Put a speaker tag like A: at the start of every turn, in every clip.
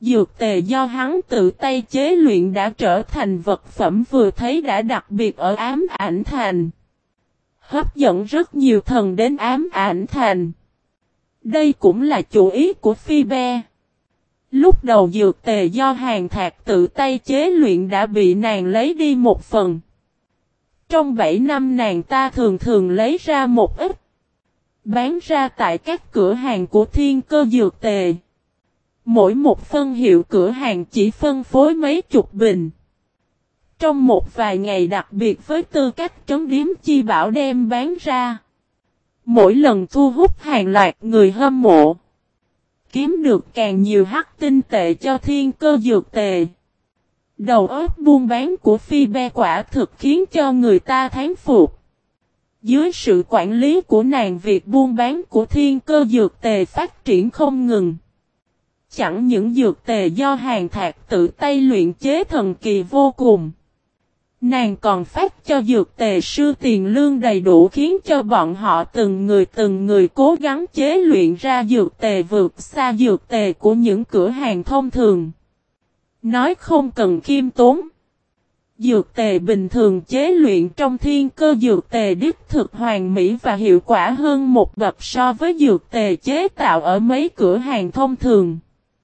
A: Dược tề do hắn tự tay chế luyện đã trở thành vật phẩm vừa thấy đã đặc biệt ở Ám Ảnh Thành. Hấp dẫn rất nhiều thần đến Ám Ảnh Thành. Đây cũng là chủ ý của Phi Be. Lúc đầu dược tề do Hàn Thạc tự tay chế luyện đã bị nàng lấy đi một phần. Trong 7 năm nàng ta thường thường lấy ra một ít. Bán ra tại các cửa hàng của Thiên Cơ Dược Tề. Mỗi một phân hiệu cửa hàng chỉ phân phối mấy chục bình. Trong một vài ngày đặc biệt với tư cách trấn điếm chi bảo đem bán ra. Mỗi lần thu hút hàng loạt người hâm mộ. Kiếm được càng nhiều hắc tinh tệ cho Thiên Cơ Dược Tề. Đầu óc buôn bán của Phi Be quả thực khiến cho người ta thán phục. Dưới sự quản lý của nàng việc buôn bán của Thiên Cơ Dược Tề phát triển không ngừng. Chẳng những dược tề do Hàn Thạc tự tay luyện chế thần kỳ vô cùng. Nàng còn phát cho dược tề sư tiền lương đầy đủ khiến cho bọn họ từng người cố gắng chế luyện ra dược tề vượt xa dược tề của những cửa hàng thông thường. Nói không cần khiêm tốn. Dược tề bình thường chế luyện trong Thiên Cơ Dược Tề đích thực hoàn mỹ và hiệu quả hơn một bậc so với dược tề chế tạo ở mấy cửa hàng thông thường.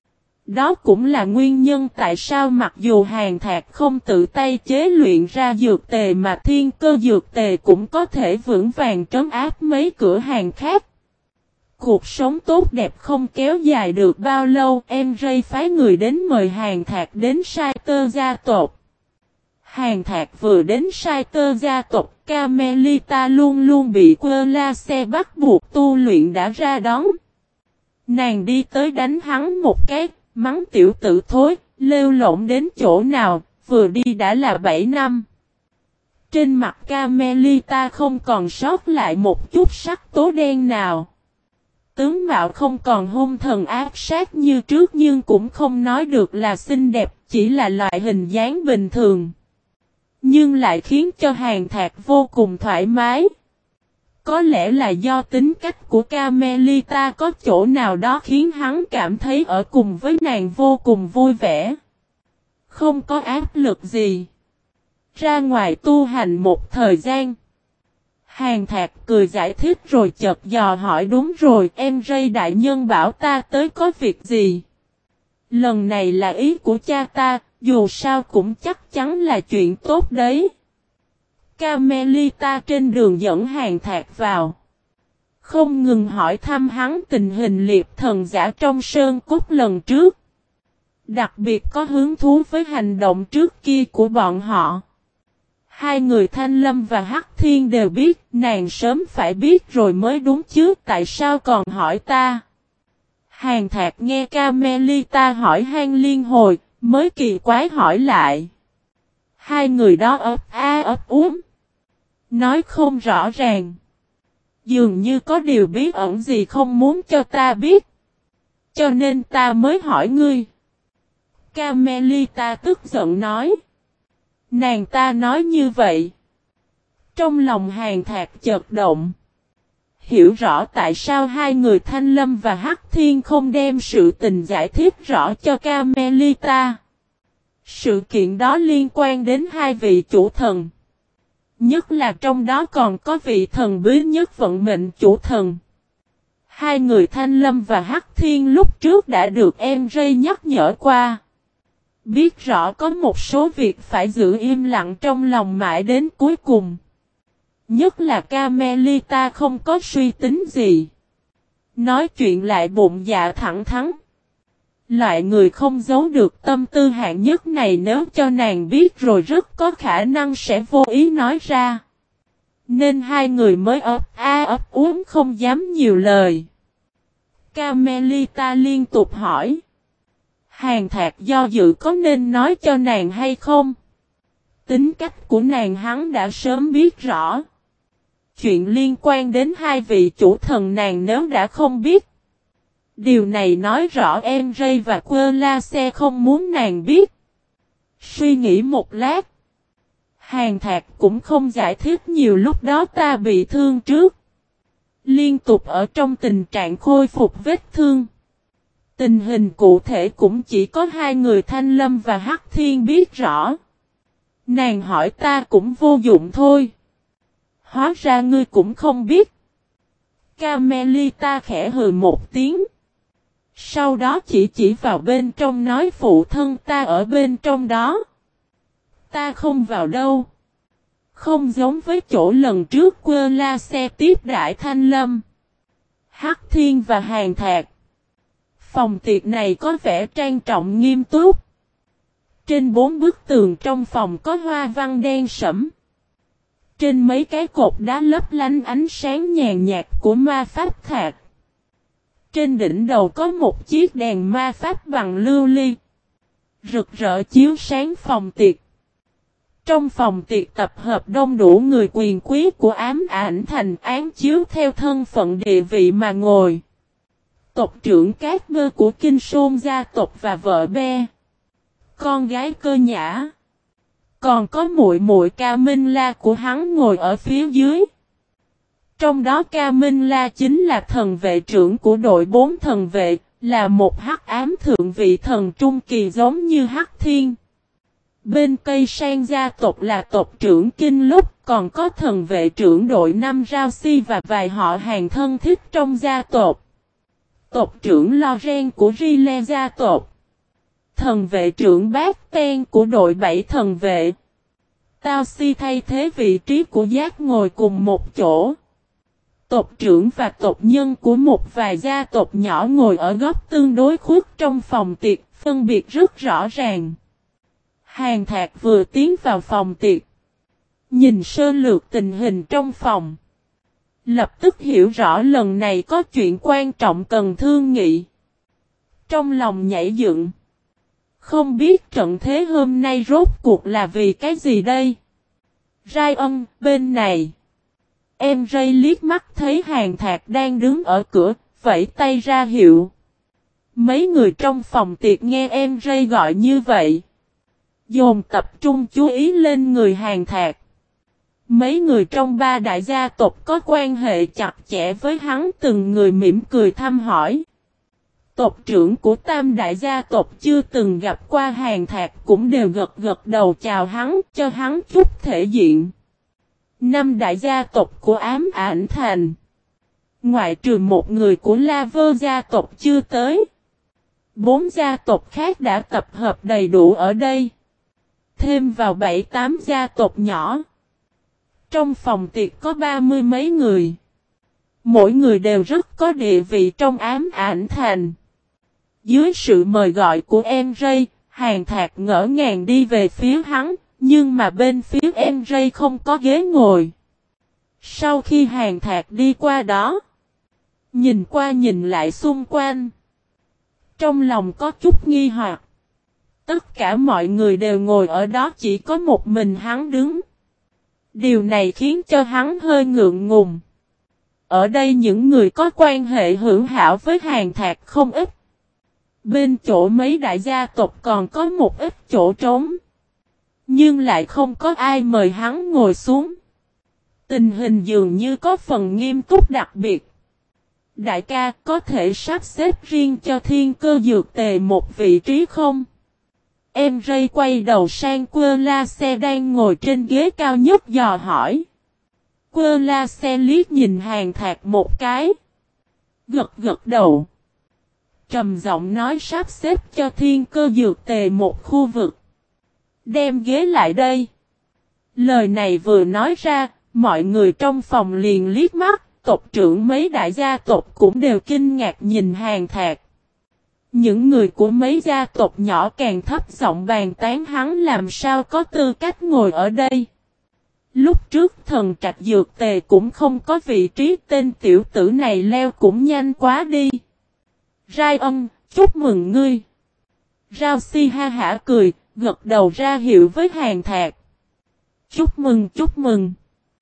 A: Đó cũng là nguyên nhân tại sao mặc dù Hàn Thạc không tự tay chế luyện ra dược tề mà Thiên Cơ Dược Tề cũng có thể vững vàng trấn áp mấy cửa hàng khác. Cuộc sống tốt đẹp không kéo dài được bao lâu, em Ray phái người đến mời Hàn Thạc đến Sai Tơ gia tộc. Hàn Thạc vừa đến Sai Tơ gia tộc, Carmelita luôn luôn bị Quơ La Xe bắt buộc tu luyện đã ra đón. Nàng đi tới đánh hắn một cái, mắng tiểu tử thối, lêu lổng đến chỗ nào, vừa đi đã là 7 năm. Trên mặt Carmelita không còn sót lại một chút sắc tố đen nào. Tướng mạo không còn hung thần ác sát như trước nhưng cũng không nói được là xinh đẹp, chỉ là loại hình dáng bình thường. Nhưng lại khiến cho Hàn Thạc vô cùng thoải mái. Có lẽ là do tính cách của Carmelita có chỗ nào đó khiến hắn cảm thấy ở cùng với nàng vô cùng vui vẻ. Không có áp lực gì. Ra ngoài tu hành một thời gian. Hàn Thạc cười giải thích rồi chợt dò hỏi đúng rồi em Ray đại nhân bảo ta tới có việc gì. Lần này là ý của cha ta, dù sao cũng chắc chắn là chuyện tốt đấy. Carmelita trên đường dẫn Hàn Thạc vào. Không ngừng hỏi thăm hắn tình hình liệp thần giả trong sơn cốt lần trước. Đặc biệt có hứng thú với hành động trước kia của bọn họ. Hai người Thanh Lâm và Hắc Thiên đều biết nàng sớm phải biết rồi mới đúng chứ tại sao còn hỏi ta. Hàn Thạc nghe Carmelita hỏi han liên hồi mới kỳ quái hỏi lại. Hai người đó ấp úng. Nói không rõ ràng. Dường như có điều bí ẩn gì không muốn cho ta biết. Cho nên ta mới hỏi ngươi. Carmelita tức giận nói. Nàng ta nói như vậy. Trong lòng Hàn Thạc chợt động. Hiểu rõ tại sao hai người Thanh Lâm và Hắc Thiên không đem sự tình giải thích rõ cho Carmelita. Sự kiện đó liên quan đến hai vị chủ thần. Nhất là trong đó còn có vị thần bí nhất vận mệnh chủ thần. Hai người Thanh Lâm và Hắc Thiên lúc trước đã được em Ray nhắc nhở qua. Biết rõ có một số việc phải giữ im lặng trong lòng mãi đến cuối cùng. Nhất là Carmelita không có suy tính gì. Nói chuyện lại bụng dạ thẳng thắn. Loại người không giấu được tâm tư hạng nhất này nếu cho nàng biết rồi rất có khả năng sẽ vô ý nói ra. Nên hai người mới ấp úng không dám nhiều lời. Carmelita liên tục hỏi. Hàn Thạc do dự có nên nói cho nàng hay không? Tính cách của nàng hắn đã sớm biết rõ. Chuyện liên quan đến hai vị chủ thần nàng nếu đã không biết. Điều này nói rõ em Ray và Quơ La Xe không muốn nàng biết. Suy nghĩ một lát. Hàn Thạc cũng không giải thích nhiều lúc đó ta bị thương trước. Liên tục ở trong tình trạng khôi phục vết thương. Tình hình cụ thể cũng chỉ có hai người Thanh Lâm và Hắc Thiên biết rõ. Nàng hỏi ta cũng vô dụng thôi. Hóa ra ngươi cũng không biết. Carmelita khẽ hừ một tiếng. Sau đó chỉ vào bên trong nói phụ thân ta ở bên trong đó. Ta không vào đâu. Không giống với chỗ lần trước quơ la xe tiếp đại Thanh Lâm, Hắc Thiên và Hàn Thạc. Phòng tiệc này có vẻ trang trọng nghiêm túc. Trên 4 bức tường trong phòng có hoa văn đen sẫm. Trên mấy cái cột đá lấp lánh ánh sáng nhàn nhạt của ma pháp thạch. Trên đỉnh đầu có một chiếc đèn ma pháp bằng lưu ly, rực rỡ chiếu sáng phòng tiệc. Trong phòng tiệc tập hợp đông đủ người quyền quý của ám ảnh thành án chiếu theo thân phận địa vị mà ngồi. Tộc trưởng Cát Bơ của Kinh Sôn gia tộc và vợ Be, con gái Cơ Nhã. Còn có muội muội Ca Minh La của hắn ngồi ở phía dưới. Trong đó Ca Minh La chính là thần vệ trưởng của đội 4 thần vệ, là một hắc ám thượng vị thần trung kỳ giống như Hắc Thiên. Bên cây sang gia tộc là tộc trưởng Kinh Lúc, còn có thần vệ trưởng đội 5 Rao Si và vài họ hàng thân thích trong gia tộc. Tộc trưởng Loren của Rile gia tộc. Thần vệ trưởng Bát Ten của đội 7 thần vệ. Tao Si thay thế vị trí của Giác ngồi cùng một chỗ. Tộc trưởng và tộc nhân của một vài gia tộc nhỏ ngồi ở góc tương đối khuất trong phòng tiệc, phân biệt rất rõ ràng. Hàn Thạc vừa tiến vào phòng tiệc, nhìn sơ lược tình hình trong phòng, lập tức hiểu rõ lần này có chuyện quan trọng cần thương nghị. Trong lòng nhảy dựng, không biết trận thế hôm nay rốt cuộc là vì cái gì đây? Ryan, bên này. Em Ray liếc mắt thấy Hàn Thạc đang đứng ở cửa, vẫy tay ra hiệu. Mấy người trong phòng tiệc nghe em Ray gọi như vậy, dồn tập trung chú ý lên người Hàn Thạc. Mấy người trong 3 đại gia tộc có quan hệ chặt chẽ với hắn từng người mỉm cười thăm hỏi. Tộc trưởng của Tam đại gia tộc chưa từng gặp qua Hàn Thạc cũng đều gật gật đầu chào hắn, cho hắn chút thể diện. 5 đại gia tộc của ám ảnh thành, ngoại trừ một người của La Vơ gia tộc chưa tới, 4 gia tộc khác đã tập hợp đầy đủ ở đây. Thêm vào 7-8 gia tộc nhỏ. Trong phòng tiệc có 30 mấy người. Mỗi người đều rất có địa vị trong ám ảnh thành. Dưới sự mời gọi của em Ray, Hàn Thạc ngỡ ngàng đi về phía hắn, nhưng mà bên phía em Ray không có ghế ngồi. Sau khi Hàn Thạc đi qua đó, nhìn qua nhìn lại xung quanh, trong lòng có chút nghi hoặc. Tất cả mọi người đều ngồi ở đó, chỉ có một mình hắn đứng. Điều này khiến cho hắn hơi ngượng ngùng. Ở đây những người có quan hệ hữu hảo với Hàn Thạc không ít. Bên chỗ mấy đại gia tộc còn có một ít chỗ trống. Nhưng lại không có ai mời hắn ngồi xuống. Tình hình dường như có phần nghiêm túc đặc biệt. Đại ca có thể sắp xếp riêng cho Thiên Cơ Dược Tề một vị trí không? Em Ray quay đầu sang Quơ La Xe đang ngồi trên ghế cao nhất dò hỏi. Quơ La Xe liếc nhìn Hàn Thạc một cái, gật gật đầu, trầm giọng nói sắp xếp cho Thiên Cơ Dược Tề một khu vực. Đem ghế lại đây. Lời này vừa nói ra, mọi người trong phòng liền liếc mắt, tộc trưởng mấy đại gia tộc cũng đều kinh ngạc nhìn Hàn Thạc. Những người của mấy gia tộc nhỏ càng thấp giọng bàn tán hắn làm sao có tư cách ngồi ở đây. Lúc trước thần trạch dược tề cũng không có vị trí, tên tiểu tử này leo cũng nhanh quá đi. Ryan, chúc mừng ngươi. Rao Si ha hả cười, gật đầu ra hiệu với Hàn Thạc. Chúc mừng, chúc mừng.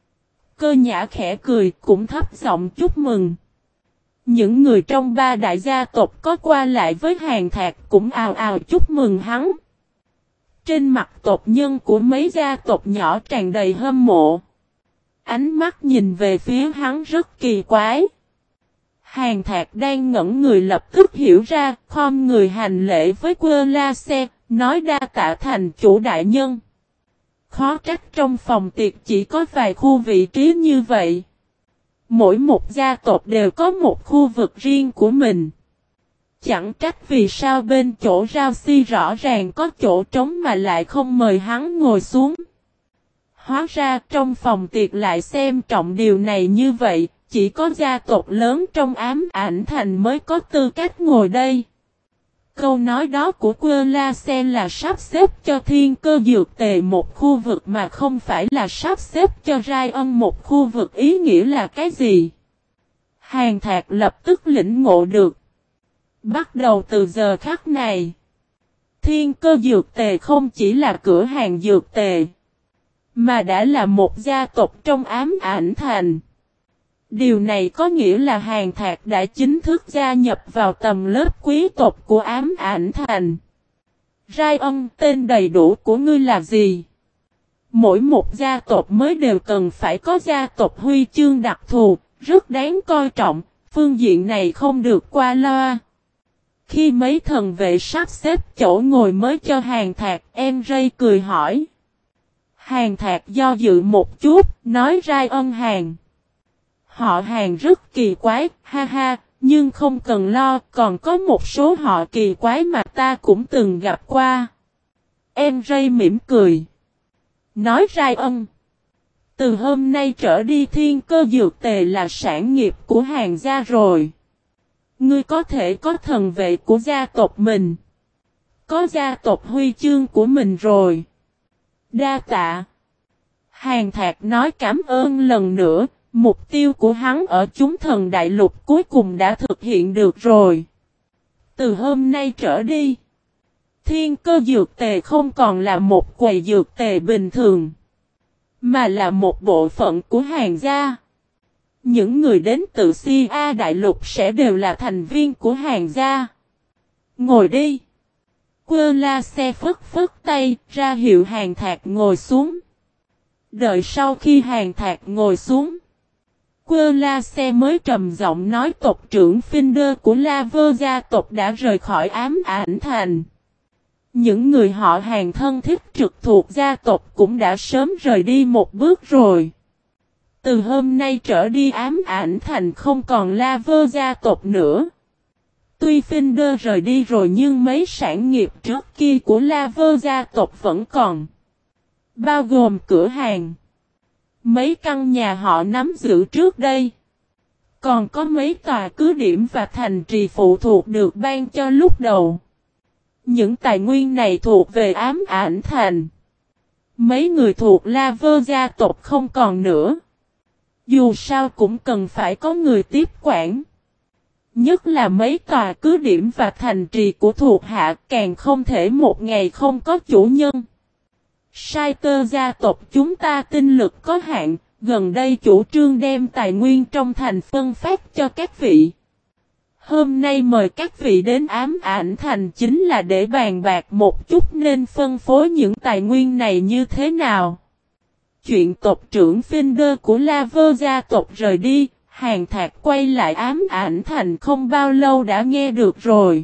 A: Cơ Nhã khẽ cười, cũng thấp giọng chúc mừng. Những người trong 3 đại gia tộc có qua lại với Hàn Thạc cũng ào ào chúc mừng hắn. Trên mặt tộc nhân của mấy gia tộc nhỏ tràn đầy hâm mộ. Ánh mắt nhìn về phía hắn rất kỳ quái. Hàn Thạc đang ngẩn người lập tức hiểu ra, khom người hành lễ với Quơ La Xe, nói đa tạ thành chủ đại nhân. Khó trách trong phòng tiệc chỉ có vài khu vị trí như vậy. Mỗi một gia tộc đều có một khu vực riêng của mình. Chẳng trách vì sao bên chỗ Rao Si rõ ràng có chỗ trống mà lại không mời hắn ngồi xuống. Hóa ra trong phòng tiệc lại xem trọng điều này như vậy, chỉ có gia tộc lớn trong ám ảnh thành mới có tư cách ngồi đây. Câu nói đó của Quơ La Sen là sắp xếp cho Thiên Cơ Dược Tề một khu vực mà không phải là sắp xếp cho Rai Ân một khu vực, ý nghĩa là cái gì? Hàn Thạc lập tức lĩnh ngộ được. Bắt đầu từ giờ khắc này, Thiên Cơ Dược Tề không chỉ là cửa hàng dược tề, mà đã là một gia tộc trong ám ảnh thành. Điều này có nghĩa là Hàn Thạc đã chính thức gia nhập vào tầng lớp quý tộc của ám ảnh thành. Rai Ân, tên đầy đủ của ngươi là gì? Mỗi một gia tộc mới đều cần phải có gia tộc huy chương đặc thù, rất đáng coi trọng, phương diện này không được qua loa. Khi mấy thần vệ sắp xếp chỗ ngồi mới cho Hàn Thạc, em Ray cười hỏi. Hàn Thạc do dự một chút, nói Rai Ân Hàn. Họ Hàn rất kỳ quái, ha ha, nhưng không cần lo, còn có một số họ kỳ quái mà ta cũng từng gặp qua. Em Ray mỉm cười. Nói Rai Ân. Từ hôm nay trở đi Thiên Cơ Dược Tề là sản nghiệp của Hàn gia rồi. Ngươi có thể có thần vệ của gia tộc mình. Có gia tộc huy chương của mình rồi. Đa tạ. Hàn Thạc nói cảm ơn lần nữa. Mục tiêu của hắn ở chúng thần đại lục cuối cùng đã thực hiện được rồi. Từ hôm nay trở đi, Thiên Cơ Dược Tề không còn là một quầy dược tề bình thường, mà là một bộ phận của Hàn gia. Những người đến từ Si A đại lục sẽ đều là thành viên của Hàn gia. Ngồi đi. Quơ La Xe phất phất tay, ra hiệu Hàn Thạc ngồi xuống. Đợi sau khi Hàn Thạc ngồi xuống, Quơ La Xe mới trầm giọng nói tộc trưởng Finder của La Vơ gia tộc đã rời khỏi ám ảnh thành. Những người họ Hàn thân thích trực thuộc gia tộc cũng đã sớm rời đi một bước rồi. Từ hôm nay trở đi ám ảnh thành không còn La Vơ gia tộc nữa. Tuy Finder rời đi rồi nhưng mấy sản nghiệp trước kia của La Vơ gia tộc vẫn còn. Bao gồm cửa hàng, mấy căn nhà họ nắm giữ trước đây. Còn có mấy tòa cứ điểm và thành trì phụ thuộc được ban cho lúc đầu. Những tài nguyên này thuộc về ám ảnh thành. Mấy người thuộc La Vơ gia tộc không còn nữa. Dù sao cũng cần phải có người tiếp quản. Nhất là mấy tòa cứ điểm và thành trì của thuộc hạ càng không thể một ngày không có chủ nhân. Sai tơ gia tộc chúng ta tinh lực có hạn, gần đây chủ trương đem tài nguyên trong thành phân phát cho các vị. Hôm nay mời các vị đến ám ảnh thành chính là để bàn bạc một chút nên phân phối những tài nguyên này như thế nào. Chuyện tộc trưởng Finder của La Vơ gia tộc rời đi, Hàn Thạc quay lại ám ảnh thành không bao lâu đã nghe được rồi.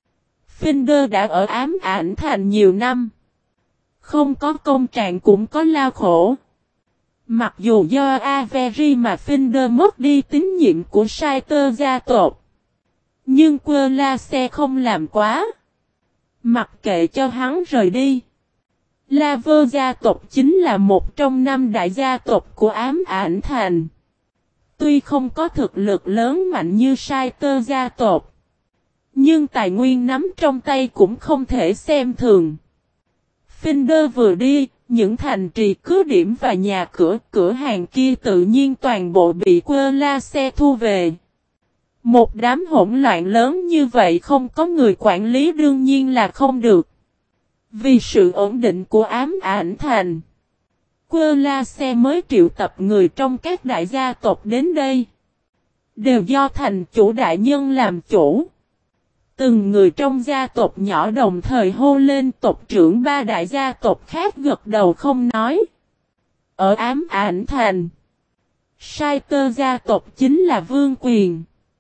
A: Finder đã ở ám ảnh thành nhiều năm. Không có công trạng cũng có lao khổ. Mặc dù do Avery mà Finder mất đi tín nhiệm của Saiter gia tộc. Nhưng Quơ La Xe không làm quá. Mặc kệ cho hắn rời đi. La Vơ gia tộc chính là một trong 5 đại gia tộc của ám ảnh thành. Tuy không có thực lực lớn mạnh như Saiter gia tộc. Nhưng tài nguyên nắm trong tay cũng không thể xem thường. Finder vừa đi, những thành trì cứ điểm và nhà cửa hàng kia tự nhiên toàn bộ bị Quơ La Xe thu về. Một đám hỗn loạn lớn như vậy không có người quản lý đương nhiên là không được. Vì sự ổn định của ám ảnh thành, Quơ La Xe mới triệu tập người trong các đại gia tộc đến đây. Đều do thành chủ đại nhân làm chủ. Từng người trong gia tộc nhỏ đồng thời hô lên tộc trưởng 3 đại gia tộc khác gật đầu không nói. Ở ám ảnh thành, Saiter gia tộc chính là vương quyền.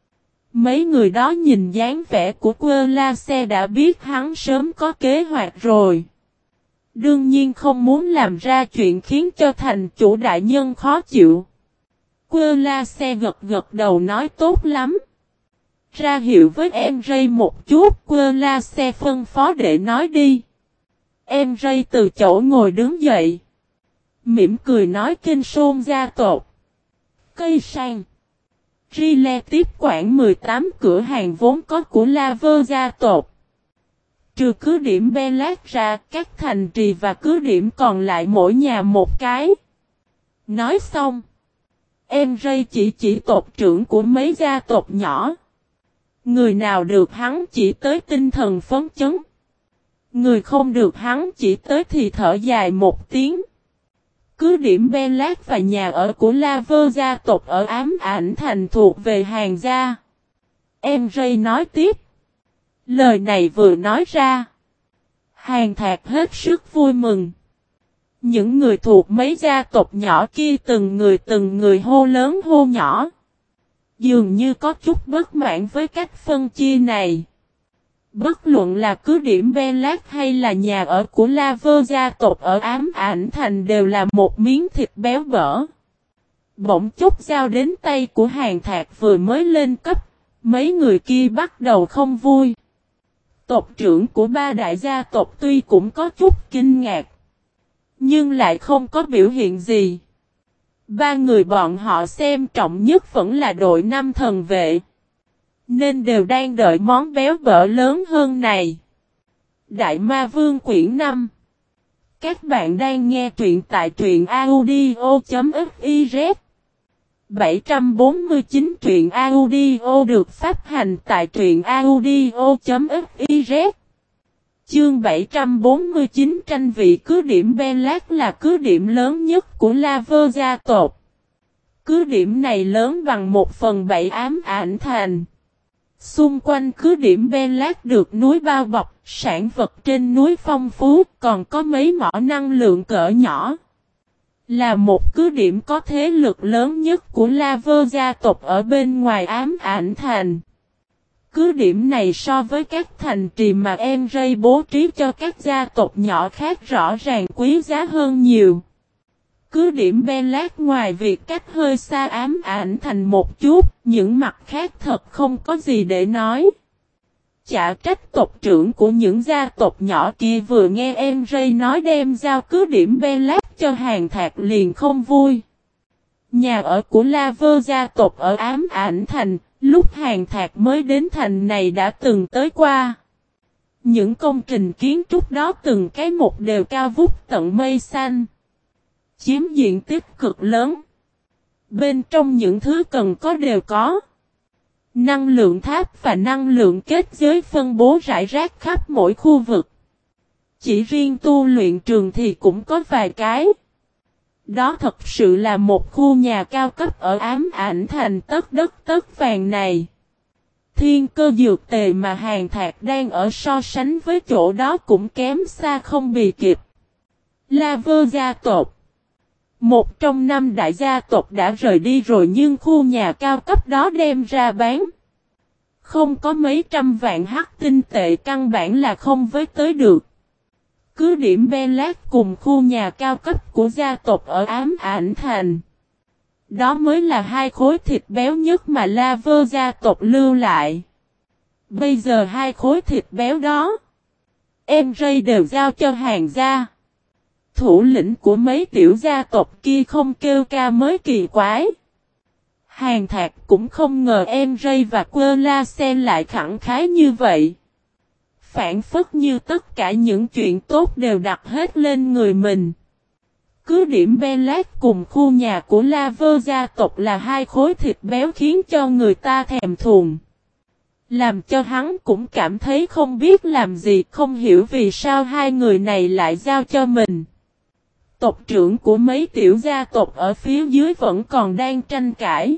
A: Mấy người đó nhìn dáng vẻ của Quơ La Xe đã biết hắn sớm có kế hoạch rồi. Đương nhiên không muốn làm ra chuyện khiến cho thành chủ đại nhân khó chịu. Quơ La Xe gật gật đầu nói tốt lắm. Ra hiệu với em Ray một chút, Quơ La Xe phân phó để nói đi. Em Ray từ chỗ ngồi đứng dậy. Mỉm cười nói Kinh Sôn gia tộc. Cây sang. Rile tiếp quản 18 cửa hàng vốn có của Laver gia tộc. Trừ cứ điểm Belat ra, các thành trì và cứ điểm còn lại mỗi nhà một cái. Nói xong, em Ray chỉ tộc trưởng của mấy gia tộc nhỏ. Người nào được hắn chỉ tới tinh thần phấn chấn. Người không được hắn chỉ tới thì thở dài một tiếng. Cứ điểm Belat và nhà ở của Laver gia tộc ở Ám Ảnh Thành thuộc về Hàn gia. Em Ray nói tiếp. Lời này vừa nói ra. Hàn Thạc hết sức vui mừng. Những người thuộc mấy gia tộc nhỏ kia từng người hô lớn hô nhỏ. Dường như có chút bất mãn với cách phân chia này. Bất luận là cứ điểm Belat hay là nhà ở của Laver gia tộc ở Ám Ảnh Thành đều là một miếng thịt béo bở. Bỗng chốc giao đến tay của Hàn Thạc vừa mới lên cấp, mấy người kia bắt đầu không vui. Tộc trưởng của ba đại gia tộc tuy cũng có chút kinh ngạc, nhưng lại không có biểu hiện gì. Ba người bọn họ xem trọng nhất vẫn là đội 5 thần vệ. Nên đều đang đợi món béo bở lớn hơn này. Đại Ma Vương quyển 5. Các bạn đang nghe truyện tại truyện audio.fiz 749 truyện audio được phát hành tại truyện audio.fiz. Chương 749 tranh vị cứ điểm Belat là cứ điểm lớn nhất của Laver gia tộc. Cứ điểm này lớn bằng 1/7 Ám Ảnh Thành. Xung quanh cứ điểm Belat được núi bao bọc, sản vật trên núi phong phú, còn có mấy mỏ năng lượng cỡ nhỏ. Là một cứ điểm có thế lực lớn nhất của Laver gia tộc ở bên ngoài Ám Ảnh Thành. Cứ điểm này so với các thành trì mà em Ray bố trí cho các gia tộc nhỏ khác rõ ràng quý giá hơn nhiều. Cứ điểm Belat ngoài việc cách hơi xa Ám Ảnh Thành một chút, những mặt khác thật không có gì để nói. Chả trách tộc trưởng của những gia tộc nhỏ kia vừa nghe em Ray nói đem giao cứ điểm Belat cho Hàn Thạc liền không vui. Nhà ở của Laver gia tộc ở Ám Ảnh Thành, lúc Hàn Thạc mới đến thành này đã từng tới qua. Những công trình kiến trúc đó từng cái một đều cao vút tận mây xanh. Chiếm diện tích cực lớn. Bên trong những thứ cần có đều có. Năng lượng tháp và năng lượng kết giới phân bố rải rác khắp mỗi khu vực. Chỉ riêng tu luyện trường thì cũng có vài cái. Đó thật sự là một khu nhà cao cấp ở Ám Ảnh Thành tất đất tất vàng này. Thiên cơ dược tề mà Hàn Thạc đang ở so sánh với chỗ đó cũng kém xa không bì kịp. Laver gia tộc. Một trong 5 đại gia tộc đã rời đi rồi nhưng khu nhà cao cấp đó đem ra bán. Không có mấy trăm vạn hắc tinh tệ căn bản là không với tới được. Cứ điểm Belat cùng khu nhà cao cấp của gia tộc ở Ám Ảnh Thành. Đó mới là hai khối thịt béo nhất mà Laver gia tộc lưu lại. Bây giờ hai khối thịt béo đó, em Ray đều giao cho Hàn gia. Thủ lĩnh của mấy tiểu gia tộc kia không kêu ca mới kỳ quái. Hàn Thạc cũng không ngờ em Ray và Quơ La Sen lại khẳng khái như vậy. Phản phất như tất cả những chuyện tốt đều đặt hết lên người mình. Cứ điểm Belat cùng khu nhà của Laver gia tộc là hai khối thịt béo khiến cho người ta thèm thuồng. Làm cho hắn cũng cảm thấy không biết làm gì, không hiểu vì sao hai người này lại giao cho mình. Tộc trưởng của mấy tiểu gia tộc ở phía dưới vẫn còn đang tranh cãi.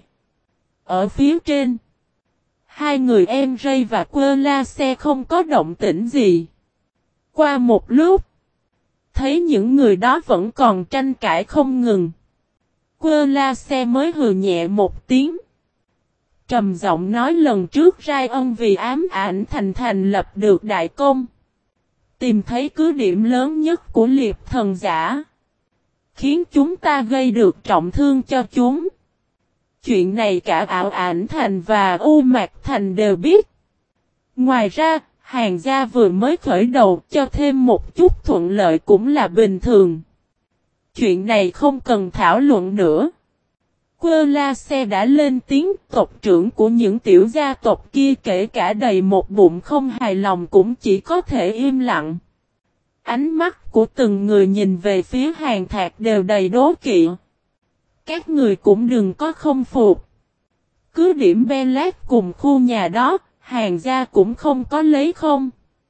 A: Ở phía trên, hai người em Ray và Quơ La Xe không có động tĩnh gì. Qua một lúc, thấy những người đó vẫn còn tranh cãi không ngừng. Quơ La Xe mới hừ nhẹ một tiếng. Trầm giọng nói lần trước Rai Ân vì ám ảnh thành lập được đại công. Tìm thấy cứ điểm lớn nhất của liệp thần giả. Khiến chúng ta gây được trọng thương cho chúng. Chuyện này cả Ảo Ảnh Thành và U Mạc Thành đều biết. Ngoài ra, Hàn gia vừa mới khởi đầu cho thêm một chút thuận lợi cũng là bình thường. Chuyện này không cần thảo luận nữa. Quơ La Xe đã lên tiếng, tộc trưởng của những tiểu gia tộc kia kể cả đầy một bụng không hài lòng cũng chỉ có thể im lặng. Ánh mắt của từng người nhìn về phía Hàn Thạc đều đầy đố kỵ. Các người cũng đừng có không phục. Cứ điểm Belat cùng khu nhà đó, Hàn gia cũng không có lấy không.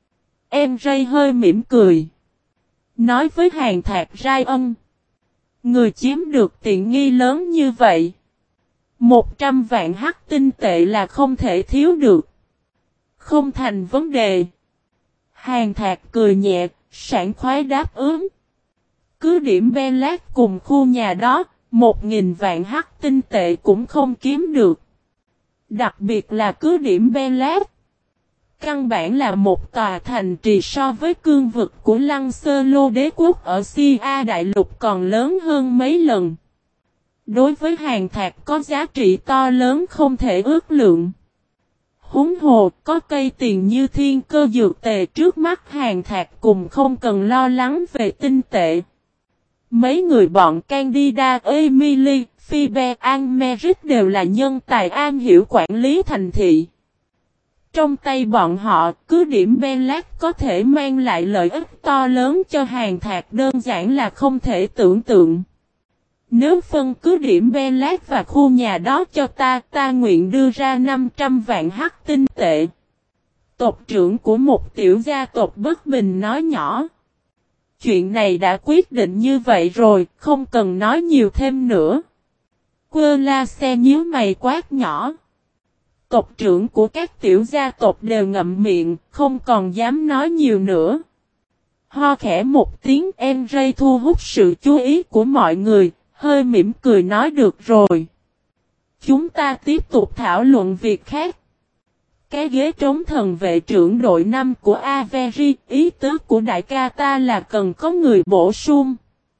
A: Em Ray hơi mỉm cười. Nói với Hàn Thạc Rai Ân. Người chiếm được tiện nghi lớn như vậy. 100 vạn hắc tinh tệ là không thể thiếu được. Không thành vấn đề. Hàn Thạc cười nhẹ, sảng khoái đáp ứng. Cứ điểm Belat cùng khu nhà đó, 1.000 vạn hắc tinh tệ cũng không kiếm được. Đặc biệt là cứ điểm Belat. Căn bản là một tòa thành trì so với cương vực của Lăng Sơ Lô đế quốc ở Sia Đại Lục còn lớn hơn mấy lần. Đối với Hàn Thạc có giá trị to lớn không thể ước lượng. Huống hồ có cây tiền như thiên cơ dược tề trước mắt Hàn Thạc cùng không cần lo lắng về tinh tệ. Mấy người bọn Candida, Emily, Phoebe, Anne-Marie đều là nhân tài am hiểu quản lý thành thị. Trong tay bọn họ, cứ điểm Belat có thể mang lại lợi ích to lớn cho Hàn Thạc đơn giản là không thể tưởng tượng. Nếu phân cứ điểm Belat và khu nhà đó cho ta nguyện đưa ra 500 vạn hắc tinh tệ. Tộc trưởng của một tiểu gia tộc bất bình nói nhỏ. Chuyện này đã quyết định như vậy rồi, không cần nói nhiều thêm nữa. Quơ La Xe nhíu mày quát nhỏ. Tộc trưởng của các tiểu gia tộc đều ngậm miệng, không còn dám nói nhiều nữa. Ho khẽ một tiếng em Ray thu hút sự chú ý của mọi người, hơi mỉm cười nói được rồi. Chúng ta tiếp tục thảo luận việc khác. Cái ghế trống thần vệ trưởng đội 5 của Avery, ý tứ của đại ca ta là cần có người bổ sung.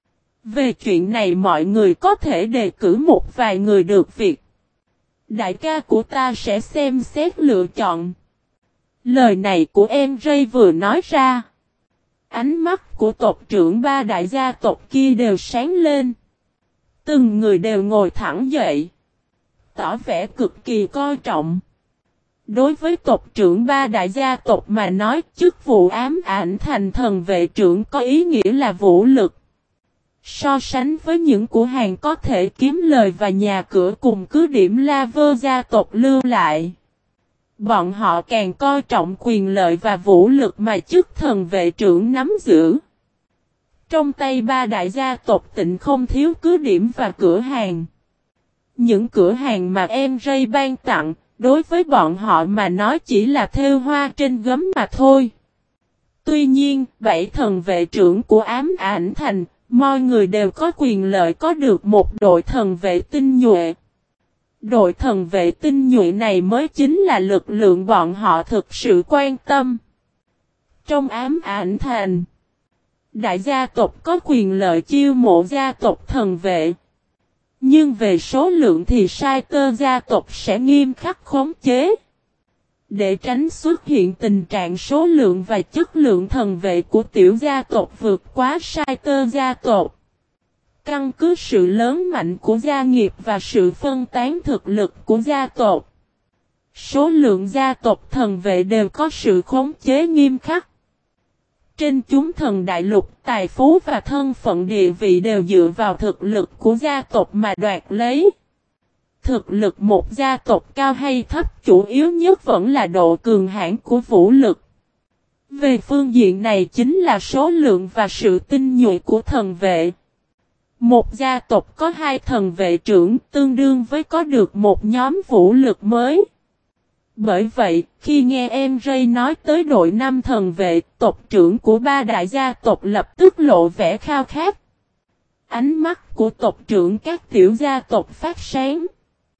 A: Về chuyện này mọi người có thể đề cử một vài người được việc. Đại ca của ta sẽ xem xét lựa chọn. Lời này của em Ray vừa nói ra. Ánh mắt của tộc trưởng ba đại gia tộc kia đều sáng lên. Từng người đều ngồi thẳng dậy. Tỏ vẻ cực kỳ coi trọng. Đối với tộc trưởng ba đại gia tộc mà nói chức vụ ám ảnh thành thần vệ trưởng có ý nghĩa là vũ lực. So sánh với những của hàng có thể kiếm lời và nhà cửa cùng cứ điểm La Vơ gia tộc lưu lại. Bọn họ càng coi trọng quyền lợi và vũ lực mà chức thần vệ trưởng nắm giữ. Trong tay ba đại gia tộc Tịnh không thiếu cứ điểm và cửa hàng. Những cửa hàng mà em Ray ban tặng, đối với bọn họ mà nói chỉ là thêu hoa trên gấm mà thôi. Tuy nhiên, 7 thần vệ trưởng của ám ảnh thành, mọi người đều có quyền lợi có được một đội thần vệ tinh nhuệ. Đội thần vệ tinh nhuệ này mới chính là lực lượng bọn họ thực sự quan tâm. Trong ám ảnh thành, đại gia tộc có quyền lợi chiêu mộ gia tộc thần vệ. Nhưng về số lượng thì sai tơ gia tộc sẽ nghiêm khắc khống chế. Để tránh xuất hiện tình trạng số lượng và chất lượng thần vệ của tiểu gia tộc vượt quá sai tơ gia tộc. Căn cứ sự lớn mạnh của gia nghiệp và sự phân tán thực lực của gia tộc. Số lượng gia tộc thần vệ đều có sự khống chế nghiêm khắc. Trên chúng thần đại lục, tài phú và thân phận địa vị đều dựa vào thực lực của gia tộc mà đoạt lấy. Thực lực một gia tộc cao hay thấp chủ yếu nhất vẫn là độ cường hãn của vũ lực. Về phương diện này chính là số lượng và sự tinh nhuệ của thần vệ. Một gia tộc có 2 thần vệ trưởng tương đương với có được một nhóm vũ lực mới. Bởi vậy, khi nghe em Ray nói tới đội 5 thần vệ, tộc trưởng của ba đại gia tộc lập tức lộ vẻ khao khát. Ánh mắt của tộc trưởng các tiểu gia tộc phát sáng.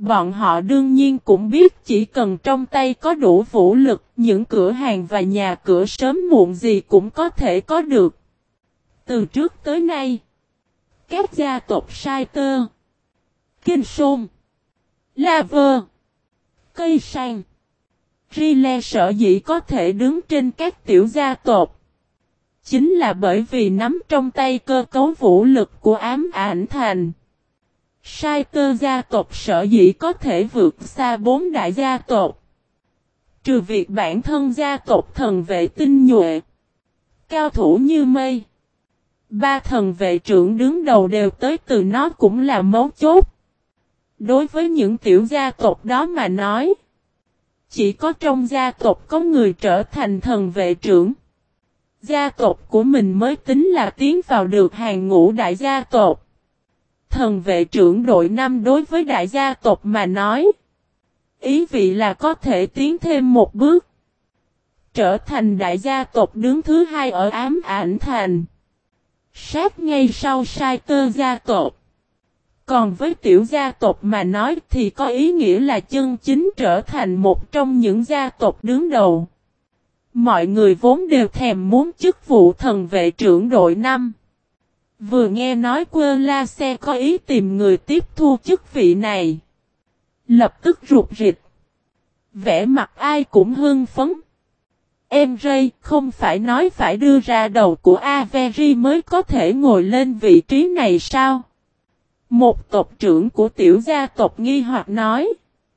A: Bọn họ đương nhiên cũng biết chỉ cần trong tay có đủ vũ lực, những cửa hàng và nhà cửa sớm muộn gì cũng có thể có được. Từ trước tới nay, các gia tộc Sai Tơ, Kinh Sôn, La Vơ, Cây Sang, Rile sở dĩ có thể đứng trên các tiểu gia tộc. Chính là bởi vì nắm trong tay cơ cấu vũ lực của ám ảnh thành. Sai Tơ gia tộc sở dĩ có thể vượt xa bốn đại gia tộc. Trừ việc bản thân gia tộc thần vệ tinh nhuệ, cao thủ như mây. Ba thần vệ trưởng đứng đầu đều tới từ nó cũng là mấu chốt. Đối với những tiểu gia tộc đó mà nói, chỉ có trong gia tộc có người trở thành thần vệ trưởng. Gia tộc của mình mới tính là tiến vào được hàng ngũ đại gia tộc. Thần vệ trưởng đội 5 đối với đại gia tộc mà nói, ý vị là có thể tiến thêm một bước, trở thành đại gia tộc đứng thứ hai ở ám ảnh thành, sát ngay sau Sai Tơ gia tộc. Còn với tiểu gia tộc mà nói thì có ý nghĩa là chân chính trở thành một trong những gia tộc đứng đầu. Mọi người vốn đều thèm muốn chức vụ thần vệ trưởng đội 5. Vừa nghe nói Quơ La Xe có ý tìm người tiếp thu chức vị này, lập tức rụt rịch. Vẻ mặt ai cũng hưng phấn. Em Ray, không phải nói phải đưa ra đầu của Avery mới có thể ngồi lên vị trí này sao? Một tộc trưởng của tiểu gia tộc nghi hoặc nói.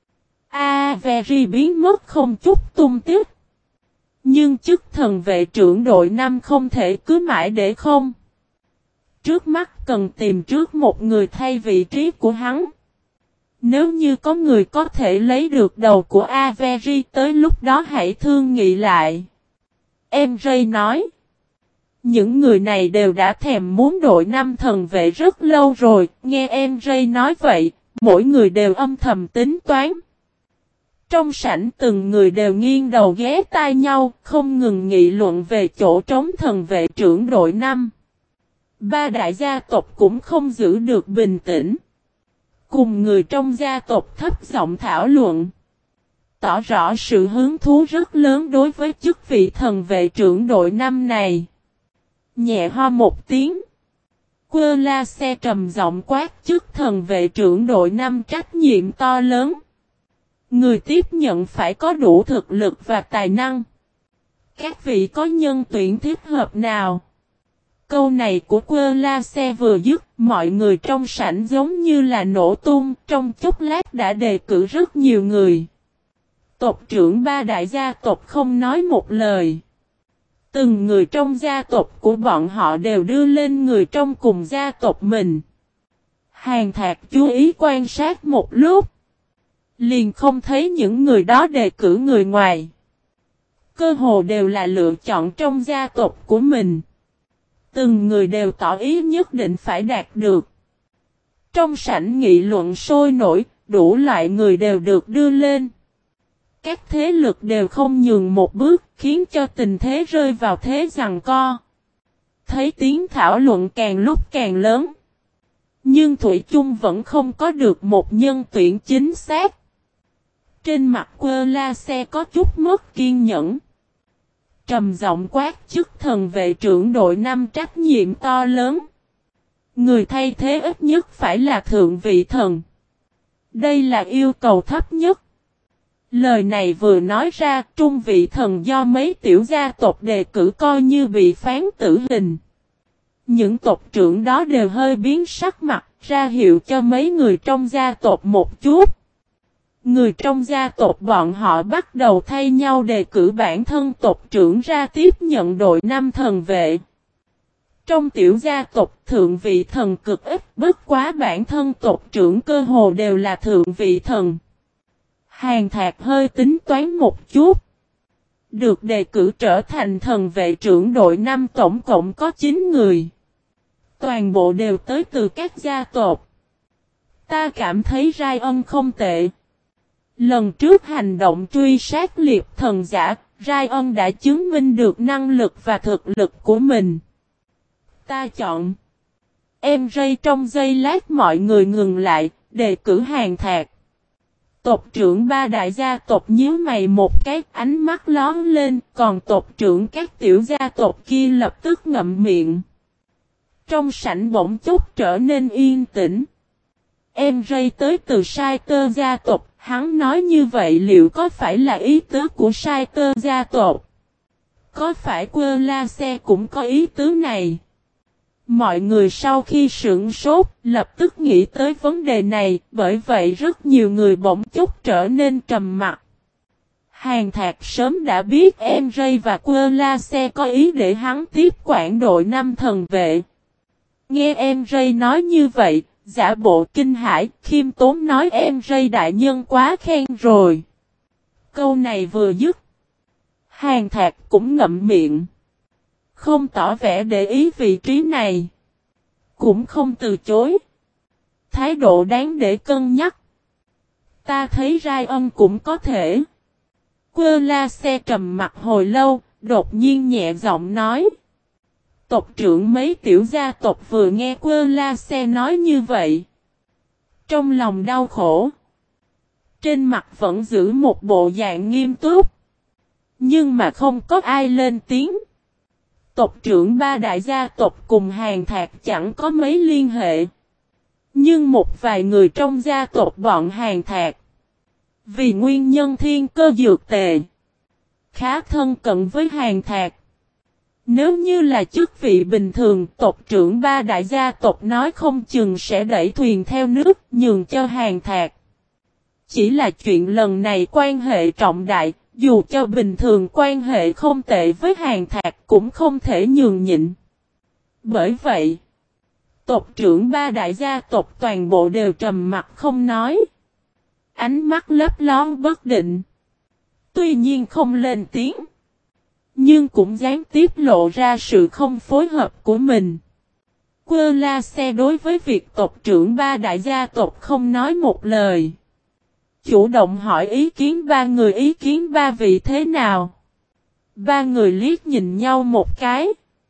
A: Avery biến mất không chút tung tích. Nhưng chức thần vệ trưởng đội 5 không thể cứ mãi để không. Trước mắt cần tìm trước một người thay vị trí của hắn. Nếu như có người có thể lấy được đầu của Avery tới lúc đó hãy thương nghị lại. Em Ray nói. Những người này đều đã thèm muốn đội 5 thần vệ rất lâu rồi. Nghe em Ray nói vậy, mỗi người đều âm thầm tính toán. Trong sảnh từng người đều nghiêng đầu ghé tai nhau, không ngừng nghị luận về chỗ trống thần vệ trưởng đội 5. Ba đại gia tộc cũng không giữ được bình tĩnh. Cùng người trong gia tộc thấp giọng thảo luận, tỏ rõ sự hứng thú rất lớn đối với chức vị thần vệ trưởng đội 5 này. Nhẹ ho một tiếng, Quơ La Xe trầm giọng quát chức thần vệ trưởng đội 5 trách nhiệm to lớn. Người tiếp nhận phải có đủ thực lực và tài năng. Các vị có nhân tuyển thích hợp nào? Câu này của Quơ La Xe vừa dứt, mọi người trong sảnh giống như là nổ tung, trong chốc lát đã đề cử rất nhiều người. Tộc trưởng ba đại gia tộc không nói một lời. Từng người trong gia tộc của bọn họ đều đưa lên người trong cùng gia tộc mình. Hàn Thạc chú ý quan sát một lúc, liền không thấy những người đó đề cử người ngoài. Cơ hồ đều là lựa chọn trong gia tộc của mình. Từng người đều tỏ ý nhất định phải đạt được. Trong sảnh nghị luận sôi nổi, đủ loại người đều được đưa lên. Các thế lực đều không nhường một bước, khiến cho tình thế rơi vào thế giằng co. Thấy tiếng thảo luận càng lúc càng lớn. Nhưng Thủy chung vẫn không có được một nhân tuyển chính xác. Trên mặt Quơ La Xe có chút mất kiên nhẫn. Trầm giọng quát chức thần vệ trưởng đội 5 trách nhiệm to lớn. Người thay thế ít nhất phải là thượng vị thần. Đây là yêu cầu thấp nhất. Lời này vừa nói ra, trung vị thần do mấy tiểu gia tộc đề cử coi như bị phán tử hình. Những tộc trưởng đó đều hơi biến sắc mặt, ra hiệu cho mấy người trong gia tộc một chút. Người trong gia tộc bọn họ bắt đầu thay nhau đề cử bản thân tộc trưởng ra tiếp nhận đội 5 thần vệ. Trong tiểu gia tộc thượng vị thần cực ít, bất quá bản thân tộc trưởng cơ hồ đều là thượng vị thần. Hàn Thạc hơi tính toán một chút. Được đề cử trở thành thần vệ trưởng đội 5 tổng cộng có 9 người. Toàn bộ đều tới từ các gia tộc. Ta cảm thấy Ryan không tệ. Lần trước hành động truy sát liệp thần giả, Ryan đã chứng minh được năng lực và thực lực của mình. Ta chọn. Em Ray trong giây lát mọi người ngừng lại, đề cử Hàn Thạc. Tộc trưởng ba đại gia tộc nhíu mày một cái, ánh mắt lóe lên, còn tộc trưởng các tiểu gia tộc kia lập tức ngậm miệng. Trong sảnh bỗng chốc trở nên yên tĩnh. Em rây tới từ Sai Tơ gia tộc, hắn nói như vậy liệu có phải là ý tứ của Sai Tơ gia tộc? Có phải Quơ La Xe cũng có ý tứ này? Mọi người sau khi sửng sốt, lập tức nghĩ tới vấn đề này, bởi vậy rất nhiều người bỗng chốc trở nên trầm mặc. Hàn Thạc sớm đã biết em rây và Quơ La Xe có ý để hắn tiếp quản đội 5 thần vệ. Nghe em rây nói như vậy, giả bộ kinh hãi, khiêm tốn nói em rây đại nhân quá khen rồi. Câu này vừa dứt, Hàn Thạc cũng ngậm miệng. Không tỏ vẻ để ý vị trí này. Cũng không từ chối. Thái độ đáng để cân nhắc. Ta thấy Rai Ân cũng có thể. Quơ La Xe trầm mặt hồi lâu, đột nhiên nhẹ giọng nói. Tộc trưởng mấy tiểu gia tộc vừa nghe Quơ La Xe nói như vậy. Trong lòng đau khổ. Trên mặt vẫn giữ một bộ dạng nghiêm túc. Nhưng mà không có ai lên tiếng. Tộc trưởng ba đại gia tộc cùng Hàn Thạc chẳng có mấy liên hệ. Nhưng một vài người trong gia tộc bọn Hàn Thạc. Vì nguyên nhân thiên cơ dược tề. Khá thân cận với Hàn Thạc. Nếu như là chức vị bình thường, tộc trưởng ba đại gia tộc nói không chừng sẽ đẩy thuyền theo nước nhường cho Hàn Thạc. Chỉ là chuyện lần này quan hệ trọng đại, dù cho bình thường quan hệ không tệ với Hàn Thạc cũng không thể nhường nhịn. Bởi vậy, tộc trưởng ba đại gia tộc toàn bộ đều trầm mặt không nói. Ánh mắt lấp lón bất định. Tuy nhiên không lên tiếng. Nhưng cũng gián tiếp lộ ra sự không phối hợp của mình. Quơ La Xe đối với việc tộc trưởng ba đại gia tộc không nói một lời. Chủ động hỏi ý kiến ba người ý kiến ba vị thế nào. Ba người liếc nhìn nhau một cái.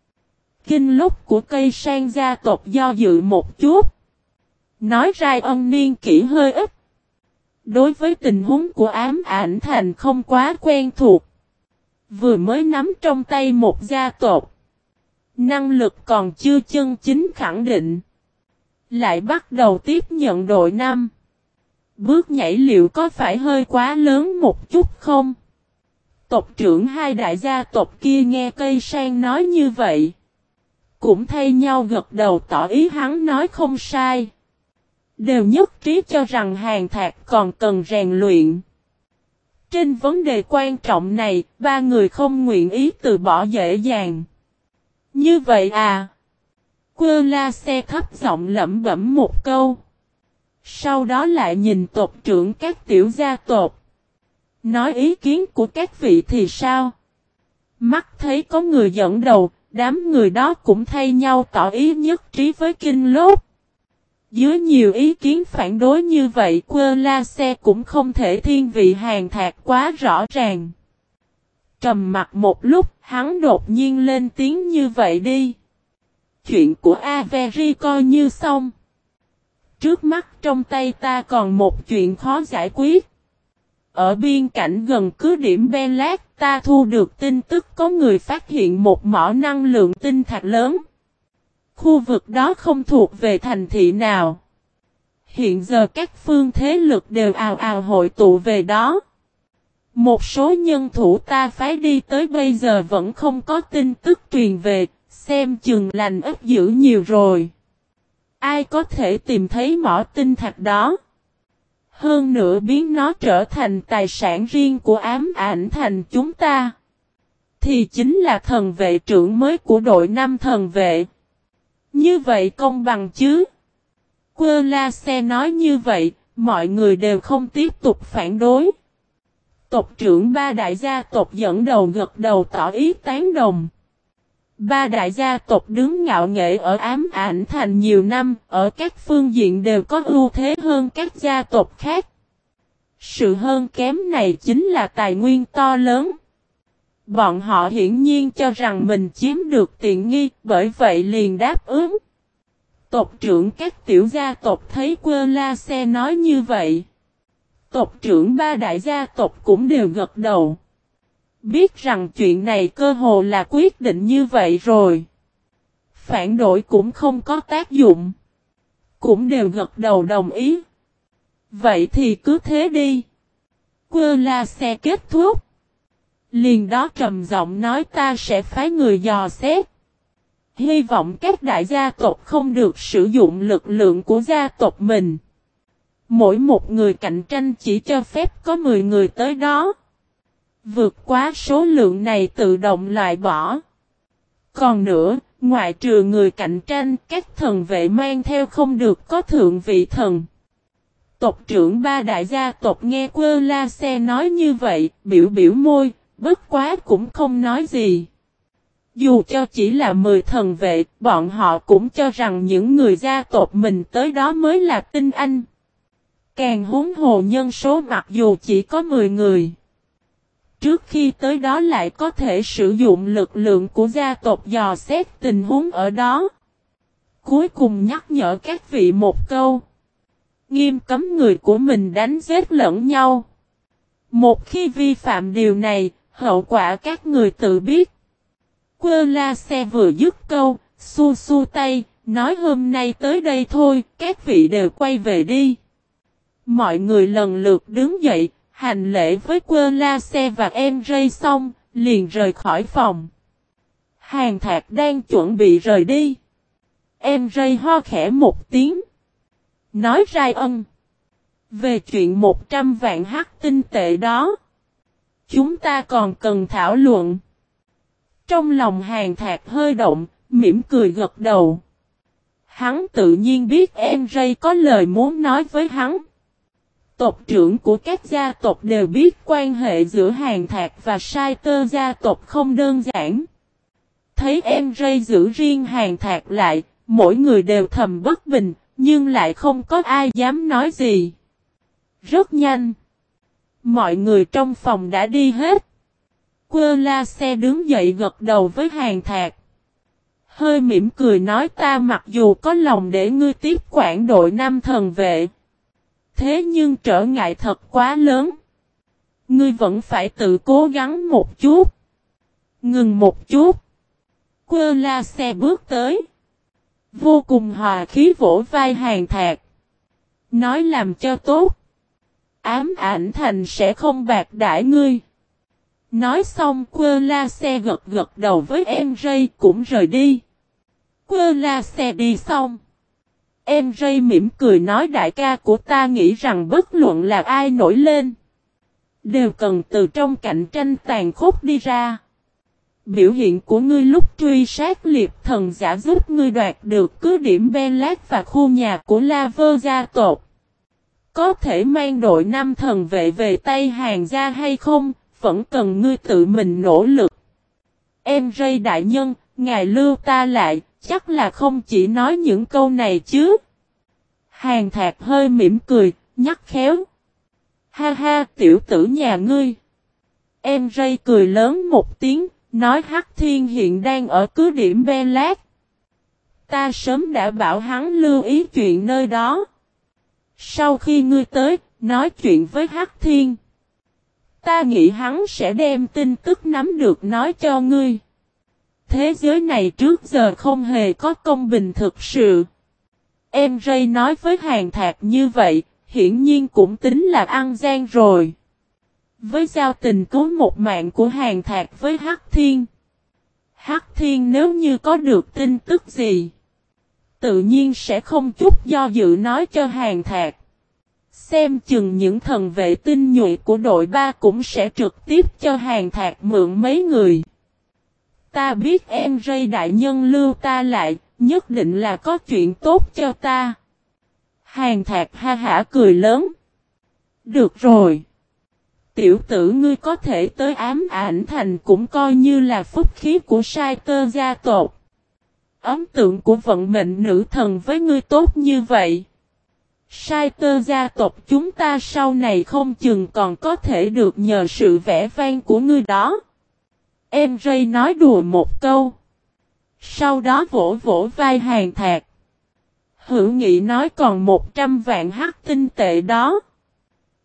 A: Kinh lốc của cây sang gia tộc do dự một chút. Nói Rai Ân niên kỷ hơi ít. Đối với tình huống của Ám Ảnh Thành không quá quen thuộc. Vừa mới nắm trong tay một gia tộc. Năng lực còn chưa chân chính khẳng định. Lại bắt đầu tiếp nhận đội 5. Bước nhảy liệu có phải hơi quá lớn một chút không? Tộc trưởng hai đại gia tộc kia nghe cây sang nói như vậy. Cũng thay nhau gật đầu tỏ ý hắn nói không sai. Đều nhất trí cho rằng Hàn Thạc còn cần rèn luyện. Trên vấn đề quan trọng này, ba người không nguyện ý từ bỏ dễ dàng. Như vậy à? Quơ La Xe thấp giọng lẩm bẩm một câu. Sau đó lại nhìn tộc trưởng các tiểu gia tộc. Nói ý kiến của các vị thì sao? Mắt thấy có người dẫn đầu, đám người đó cũng thay nhau tỏ ý nhất trí với Kinh Lốt. Dưới nhiều ý kiến phản đối như vậy, Quơ La Xe cũng không thể thiên vị Hàn Thạc quá rõ ràng. Trầm mặt một lúc, hắn đột nhiên lên tiếng như vậy đi. Chuyện của Avery coi như xong. Trước mắt trong tay ta còn một chuyện khó giải quyết. Ở biên cảnh gần cứ điểm Belat, ta thu được tin tức có người phát hiện một mỏ năng lượng tinh thạch lớn. Khu vực đó không thuộc về thành thị nào. Hiện giờ các phương thế lực đều ào ào hội tụ về đó. Một số nhân thủ ta phái đi tới bây giờ vẫn không có tin tức truyền về, xem chừng lành ít dữ nhiều rồi. Ai có thể tìm thấy mỏ tinh thạch đó? Hơn nữa biến nó trở thành tài sản riêng của Ám Ảnh Thành chúng ta. Thì chính là thần vệ trưởng mới của đội 5 thần vệ. Như vậy công bằng chứ? Quơ La Xe nói như vậy, mọi người đều không tiếp tục phản đối. Tộc trưởng ba đại gia tộc dẫn đầu gật đầu tỏ ý tán đồng. Ba đại gia tộc đứng ngạo nghễ ở Ám Ảnh Thành nhiều năm, ở các phương diện đều có ưu thế hơn các gia tộc khác. Sự hơn kém này chính là tài nguyên to lớn. Bọn họ hiển nhiên cho rằng mình chiếm được tiện nghi, bởi vậy liền đáp ứng. Tộc trưởng các tiểu gia tộc thấy Quơ La Xe nói như vậy. Tộc trưởng ba đại gia tộc cũng đều gật đầu. Biết rằng chuyện này cơ hồ là quyết định như vậy rồi. Phản đối cũng không có tác dụng. Cũng đều gật đầu đồng ý. Vậy thì cứ thế đi. Quơ la xe kết thúc. Liền đó trầm giọng nói ta sẽ phái người dò xét. Hy vọng các đại gia tộc không được sử dụng lực lượng của gia tộc mình. Mỗi một người cạnh tranh chỉ cho phép có 10 người tới đó. Vượt quá số lượng này tự động loại bỏ. Còn nữa, ngoại trừ người cạnh tranh, các thần vệ mang theo không được có thượng vị thần. Tộc trưởng ba đại gia tộc nghe Quơ La Xe nói như vậy, biểu biểu môi, bất quá cũng không nói gì. Dù cho chỉ là 10 thần vệ, bọn họ cũng cho rằng những người gia tộc mình tới đó mới là tinh anh. Càng huống hồ nhân số mặc dù chỉ có 10 người. Trước khi tới đó lại có thể sử dụng lực lượng của gia tộc dò xét tình huống ở đó. Cuối cùng nhắc nhở các vị một câu. Nghiêm cấm người của mình đánh giết lẫn nhau. Một khi vi phạm điều này, hậu quả các người tự biết. Quơ La Xe vừa dứt câu, xua xua tay, nói hôm nay tới đây thôi, các vị đều quay về đi. Mọi người lần lượt đứng dậy, hành lễ với Quơ La Xe và em Rây xong, liền rời khỏi phòng. Hàng Thạc đang chuẩn bị rời đi. Em Rây ho khẽ một tiếng. Nói Rai Ân. Về chuyện 100 vạn hắc tinh tệ đó. Chúng ta còn cần thảo luận. Trong lòng Hàng Thạc hơi động, mỉm cười gật đầu. Hắn tự nhiên biết em Rây có lời muốn nói với hắn. Tộc trưởng của các gia tộc đều biết quan hệ giữa Hàng Thạc và Sai Tơ gia tộc không đơn giản. Thấy em Rây giữ riêng Hàng Thạc lại, mỗi người đều thầm bất bình, nhưng lại không có ai dám nói gì. Rất nhanh. Mọi người trong phòng đã đi hết. Quơ La Xe đứng dậy gật đầu với Hàng Thạc. Hơi mỉm cười nói ta mặc dù có lòng để ngươi tiếp quản đội 5 thần vệ. Thế nhưng trở ngại thật quá lớn. Ngươi vẫn phải tự cố gắng một chút. Ngừng một chút. Quơ La Xe bước tới. Vô cùng hòa khí vỗ vai Hàng Thạc. Nói làm cho tốt. Ám ảnh thành sẽ không bạc đãi ngươi. Nói xong Quơ La Xe gật gật đầu với em Rây cũng rời đi. Quơ La Xe đi xong. Em Rây mỉm cười nói đại ca của ta nghĩ rằng bất luận là ai nổi lên. Đều cần từ trong cạnh tranh tàn khốc đi ra. Biểu hiện của ngươi lúc truy sát liệp thần giả giúp ngươi đoạt được cứ điểm Belat và khu nhà của Laver gia tộc. Có thể mang đội 5 thần vệ về tay Hàng gia hay không, vẫn cần ngươi tự mình nỗ lực. Em Rây đại nhân, ngài lưu ta lại, chắc là không chỉ nói những câu này chứ. Hàng Thạc hơi mỉm cười, nhắc khéo. Ha ha, tiểu tử nhà ngươi. Em Rây cười lớn một tiếng, nói Hắc Thiên hiện đang ở cứ điểm Belat. Ta sớm đã bảo hắn lưu ý chuyện nơi đó. Sau khi ngươi tới, nói chuyện với Hắc Thiên. Ta nghĩ hắn sẽ đem tin tức nắm được nói cho ngươi. Thế giới này trước giờ không hề có công bình thực sự. Em Rây nói với Hàng Thạc như vậy, hiển nhiên cũng tính là ăn gian rồi. Với giao tình cứu một mạng của Hàng Thạc với Hắc Thiên. Hắc Thiên nếu như có được tin tức gì, tự nhiên sẽ không chút do dự nói cho Hàng Thạc. Xem chừng những thần vệ tinh nhuệ của đội 3 cũng sẽ trực tiếp cho Hàng Thạc mượn mấy người. Ta biết em Rây đại nhân lưu ta lại, nhất định là có chuyện tốt cho ta. Hàng Thạc ha hả cười lớn. Được rồi. Tiểu tử ngươi có thể tới ám ảnh thành cũng coi như là phúc khí của Sai Tơ gia tộc. Ấn tượng của vận mệnh nữ thần với ngươi tốt như vậy. Sai Tơ gia tộc chúng ta sau này không chừng còn có thể được nhờ sự vẻ vang của ngươi đó. Em Rây nói đùa một câu. Sau đó vỗ vỗ vai Hàng Thạc. Hữu Nghị nói còn 100 vạn hắc tinh tệ đó.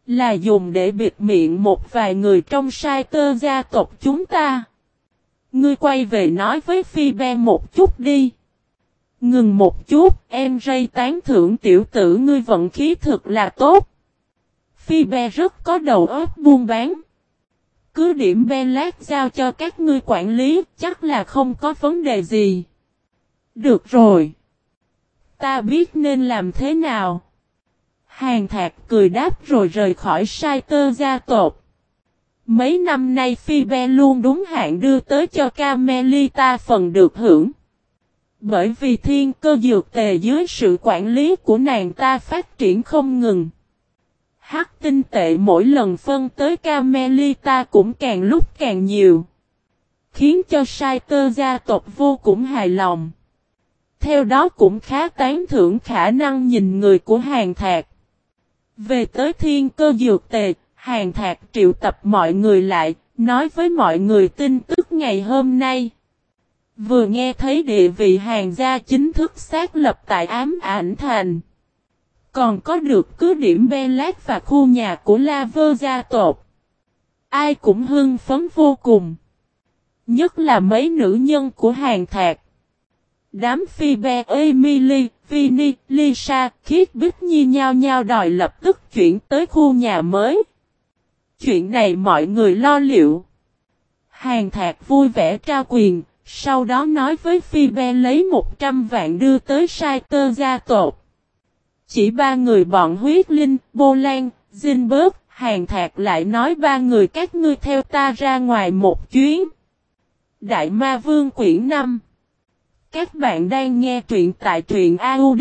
A: Là dùng để bịt miệng một vài người trong sai tơ gia tộc chúng ta. Ngươi quay về nói với Phi Be một chút đi. Ngừng một chút, em Ray tán thưởng tiểu tử ngươi vận khí thực là tốt. Phi Be rất có đầu óc buôn bán. Cứ điểm Bellac giao cho các ngươi quản lý, chắc là không có vấn đề gì. Được rồi. Ta biết nên làm thế nào. Hàn Thạc cười đáp rồi rời khỏi sai tơ gia tộc. Mấy năm nay Phi Be luôn đúng hạn đưa tới cho Carmelita phần được hưởng. Bởi vì thiên cơ dược tề dưới sự quản lý của nàng ta phát triển không ngừng. Hắc tinh tệ mỗi lần phân tới Carmelita cũng càng lúc càng nhiều. Khiến cho sai tơ gia tộc vô cùng hài lòng. Theo đó cũng khá tán thưởng khả năng nhìn người của Hàn Thạc. Về tới thiên cơ dược tề, Hàn Thạc triệu tập mọi người lại, nói với mọi người tin tức ngày hôm nay. Vừa nghe thấy địa vị Hàn gia chính thức xác lập tại Ám Ảnh Thành. Còn có được cứ điểm Bellac và khu nhà của Laver gia tộc. Ai cũng hưng phấn vô cùng. Nhất là mấy nữ nhân của Hàn Thạc. Đám Phi Be, Emily, Vinny, Lisa, Khiết Bích Nhi nhau nhau đòi lập tức chuyển tới khu nhà mới. Chuyện này mọi người lo liệu. Hàn Thạc vui vẻ trao quyền, sau đó nói với Phi Be lấy 100 vạn đưa tới sai tơ gia tộc. Chỉ ba người bọn Huyết Linh, Bô Lan, Zinberg, Hàn Thạc lại nói ba người các ngươi theo ta ra ngoài một chuyến. Đại Ma Vương quyển 5. Các bạn đang nghe truyện tại truyện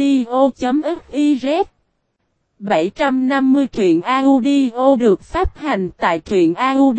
A: audio.fiz. 750 truyện audio được phát hành tại truyện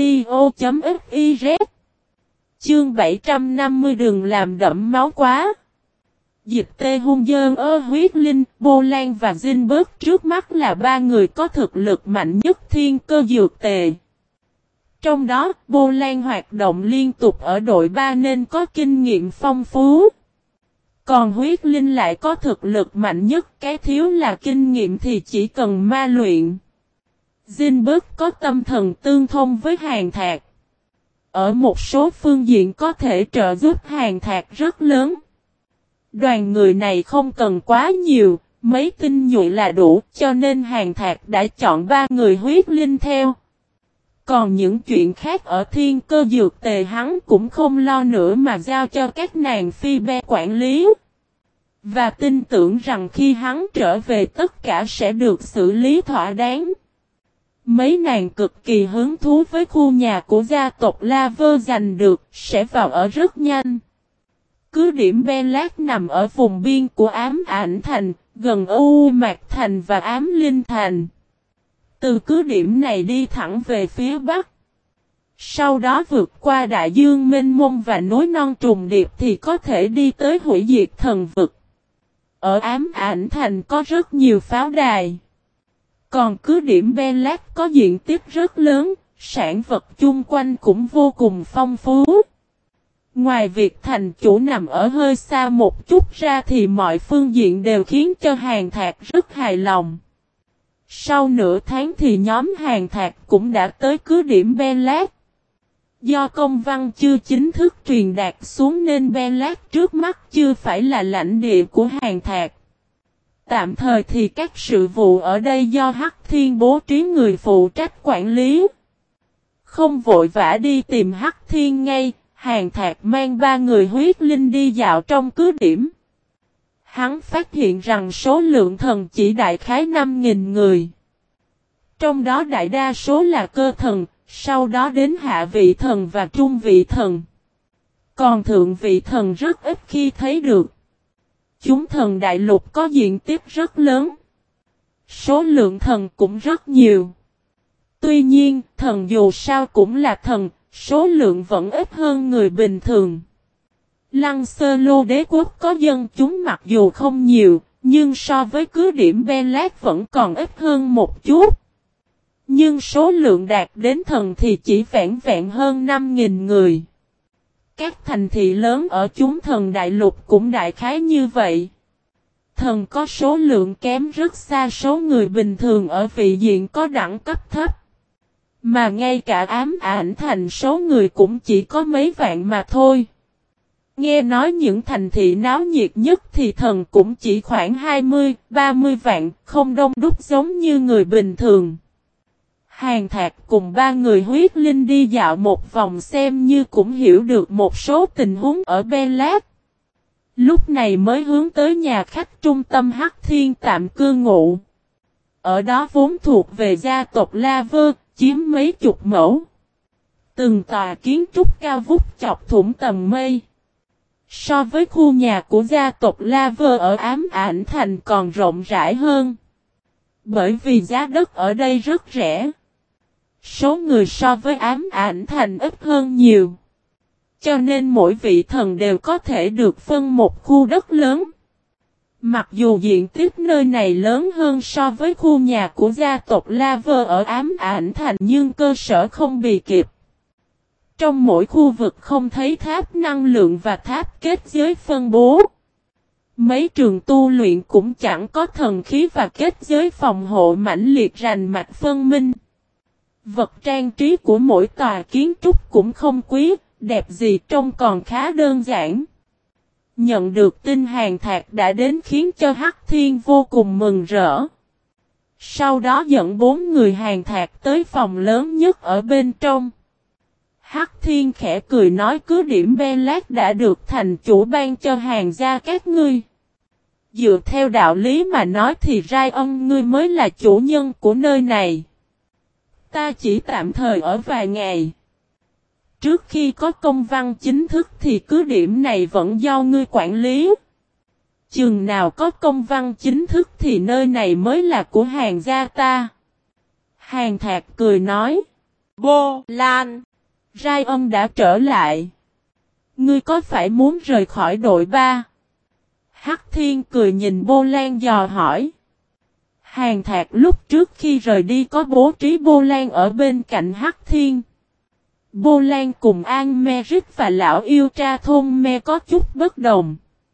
A: audio.fiz. Chương 750 đừng làm đẫm máu quá. Dịch tê hung dơn Huyết Linh, Bô Lan và Zinberg trước mắt là ba người có thực lực mạnh nhất thiên cơ dược tề. Trong đó, Bô Lan hoạt động liên tục ở đội 3 nên có kinh nghiệm phong phú. Còn Huyết Linh lại có thực lực mạnh nhất, cái thiếu là kinh nghiệm thì chỉ cần ma luyện. Zinberg có tâm thần tương thông với Hàn Thạc. Ở một số phương diện có thể trợ giúp Hàn Thạc rất lớn. Đoàn người này không cần quá nhiều, mấy tinh nhuệ là đủ, cho nên Hàn Thạc đã chọn ba người Huyết Linh theo. Còn những chuyện khác ở thiên cơ dược tề hắn cũng không lo nữa mà giao cho các nàng Phi Be quản lý. Và tin tưởng rằng khi hắn trở về tất cả sẽ được xử lý thỏa đáng. Mấy nàng cực kỳ hứng thú với khu nhà của gia tộc Laver giành được, sẽ vào ở rất nhanh. Cứ điểm Bellac nằm ở vùng biên của Ám Ảnh Thành, gần U Mạc Thành và Ám Linh Thành. Từ cứ điểm này đi thẳng về phía Bắc. Sau đó vượt qua đại dương mênh mông và núi non trùng điệp thì có thể đi tới hủy diệt thần vực. Ở Ám Ảnh Thành có rất nhiều pháo đài. Còn cứ điểm Bellac có diện tích rất lớn, sản vật chung quanh cũng vô cùng phong phú. Ngoài việc thành chủ nằm ở hơi xa một chút ra thì mọi phương diện đều khiến cho Hàn Thạc rất hài lòng. Sau nửa tháng thì nhóm Hàn Thạc cũng đã tới cứ điểm Bellac. Do công văn chưa chính thức truyền đạt xuống nên Bellac trước mắt chưa phải là lãnh địa của Hàn Thạc. Tạm thời thì các sự vụ ở đây do Hắc Thiên bố trí người phụ trách quản lý. Không vội vã đi tìm Hắc Thiên ngay, Hàn Thạc mang ba người Huyết Linh đi dạo trong cứ điểm. Hắn phát hiện rằng số lượng thần chỉ đại khái 5.000 người. Trong đó đại đa số là cơ thần, sau đó đến hạ vị thần và trung vị thần. Còn thượng vị thần rất ít khi thấy được. Chúng thần đại lục có diện tích rất lớn. Số lượng thần cũng rất nhiều. Tuy nhiên, thần dù sao cũng là thần, số lượng vẫn ít hơn người bình thường. Lăng Sơ Lô đế quốc có dân chúng mặc dù không nhiều, nhưng so với cứ điểm Bellac vẫn còn ít hơn một chút. Nhưng số lượng đạt đến thần thì chỉ vẹn vẹn hơn 5.000 người. Các thành thị lớn ở chúng thần đại lục cũng đại khái như vậy. thần có số lượng kém rất xa số người bình thường ở vị diện có đẳng cấp thấp. Mà ngay cả ám ảnh thành số người cũng chỉ có mấy vạn mà thôi. Nghe nói những thành thị náo nhiệt nhất thì thần cũng chỉ khoảng 20-30 vạn, không đông đúc giống như người bình thường. Hàn Thạc cùng 3 người huyết linh đi dạo một vòng xem như cũng hiểu được một số tình huống ở Belat. Lúc này mới hướng tới nhà khách trung tâm Hắc Thiên tạm cư ngụ. Ở đó vốn thuộc về gia tộc La Vơ, chiếm mấy chục mẫu. Từng tòa kiến trúc cao vút chọc thủng tầng mây. So với khu nhà của gia tộc La Vơ ở Ám Ảnh Thành còn rộng rãi hơn. Bởi vì giá đất ở đây rất rẻ. Số người so với Ám Ảnh Thành ít hơn nhiều. Cho nên mỗi vị thần đều có thể được phân một khu đất lớn. Mặc dù diện tích nơi này lớn hơn so với khu nhà của gia tộc La Vơ ở Ám Ảnh Thành nhưng cơ sở không bì kịp. Trong mỗi khu vực không thấy tháp năng lượng và tháp kết giới phân bố. Mấy trường tu luyện cũng chẳng có thần khí và kết giới phòng hộ mãnh liệt rành mạch phân minh. Vật trang trí của mỗi tòa kiến trúc cũng không quý, đẹp gì trông còn khá đơn giản. Nhận được tin Hàn Thạc đã đến khiến cho Hắc Thiên vô cùng mừng rỡ. Sau đó dẫn 4 người Hàn Thạc tới phòng lớn nhất ở bên trong. Hắc Thiên khẽ cười nói cứ điểm Belat đã được thành chủ ban cho Hàn gia các ngươi. Dựa theo đạo lý mà nói thì Ryan ngươi mới là chủ nhân của nơi này. Ta chỉ tạm thời ở vài ngày. Trước khi có công văn chính thức thì cứ điểm này vẫn do ngươi quản lý. Chừng nào có công văn chính thức thì nơi này mới là của Hàn gia ta. Hàn Thạc cười nói. Bô Lan. Ryan đã trở lại. Ngươi có phải muốn rời khỏi đội 3? Hắc Thiên cười nhìn Bô Lan dò hỏi. Hàn Thạc lúc trước khi rời đi có bố trí Bô Lan ở bên cạnh Hắc Thiên. Bô Lan cùng An Merit và lão yêu tra thôn Me có chút bất đồng.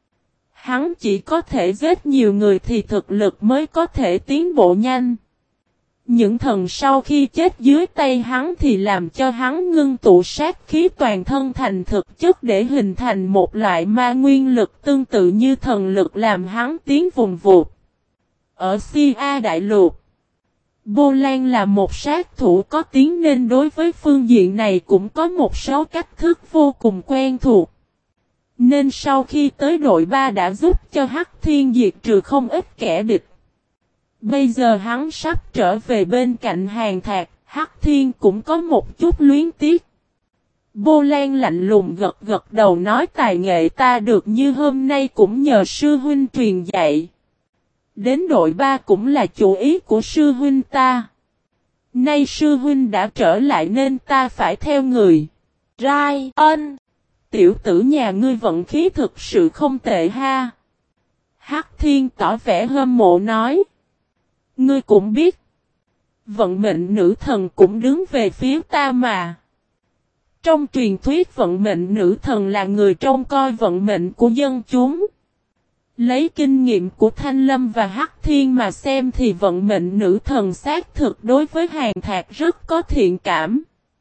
A: Hắn chỉ có thể giết nhiều người thì thực lực mới có thể tiến bộ nhanh. Những thần sau khi chết dưới tay hắn thì làm cho hắn ngưng tụ sát khí toàn thân thành thực chất để hình thành một loại ma nguyên lực tương tự như thần lực làm hắn tiến vùng vụt. Ở Sia Đại Lục, Bô Lan là một sát thủ có tiếng nên đối với phương diện này cũng có một số cách thức vô cùng quen thuộc. Nên sau khi tới đội 3 đã giúp cho Hắc Thiên diệt trừ không ít kẻ địch. Bây giờ hắn sắp trở về bên cạnh Hàn Thạc, Hắc Thiên cũng có một chút luyến tiếc. Bô Lan lạnh lùng gật gật đầu nói tài nghệ ta được như hôm nay cũng nhờ sư huynh truyền dạy. Đến đội 3 cũng là chủ ý của sư huynh ta. Nay sư huynh đã trở lại nên ta phải theo người. Ryan, tiểu tử nhà ngươi vận khí thực sự không tệ ha. Hắc Thiên tỏ vẻ hâm mộ nói. Ngươi cũng biết. Vận mệnh nữ thần cũng đứng về phía ta mà. Trong truyền thuyết vận mệnh nữ thần là người trông coi vận mệnh của dân chúng. Lấy kinh nghiệm của Thanh Lâm và Hắc Thiên mà xem thì vận mệnh nữ thần xác thực đối với Hàn Thạc rất có thiện cảm.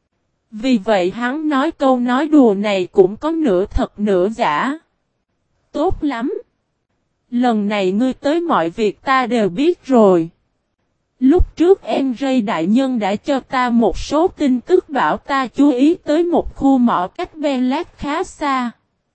A: Vì vậy hắn nói câu nói đùa này cũng có nửa thật nửa giả. Tốt lắm. Lần này ngươi tới mọi việc ta đều biết rồi. Lúc trước em Ray đại nhân đã cho ta một số tin tức bảo ta chú ý tới một khu mỏ cách Belat khá xa.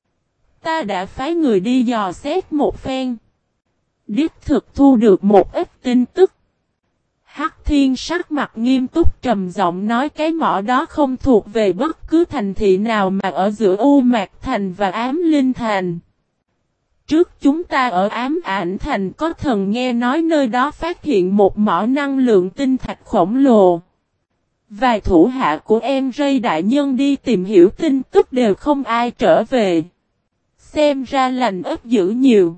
A: Ta đã phái người đi dò xét một phen. Đích thực thu được một ít tin tức. Hắc Thiên sắc mặt nghiêm túc trầm giọng nói cái mỏ đó không thuộc về bất cứ thành thị nào mà ở giữa U Mạc Thành và Ám Linh Thành. Trước chúng ta ở Ám Ảnh Thành có thần nghe nói nơi đó phát hiện một mỏ năng lượng tinh thạch khổng lồ. Vài thủ hạ của em Ray đại nhân đi tìm hiểu tin tức đều không ai trở về. Xem ra lành ít dữ nhiều.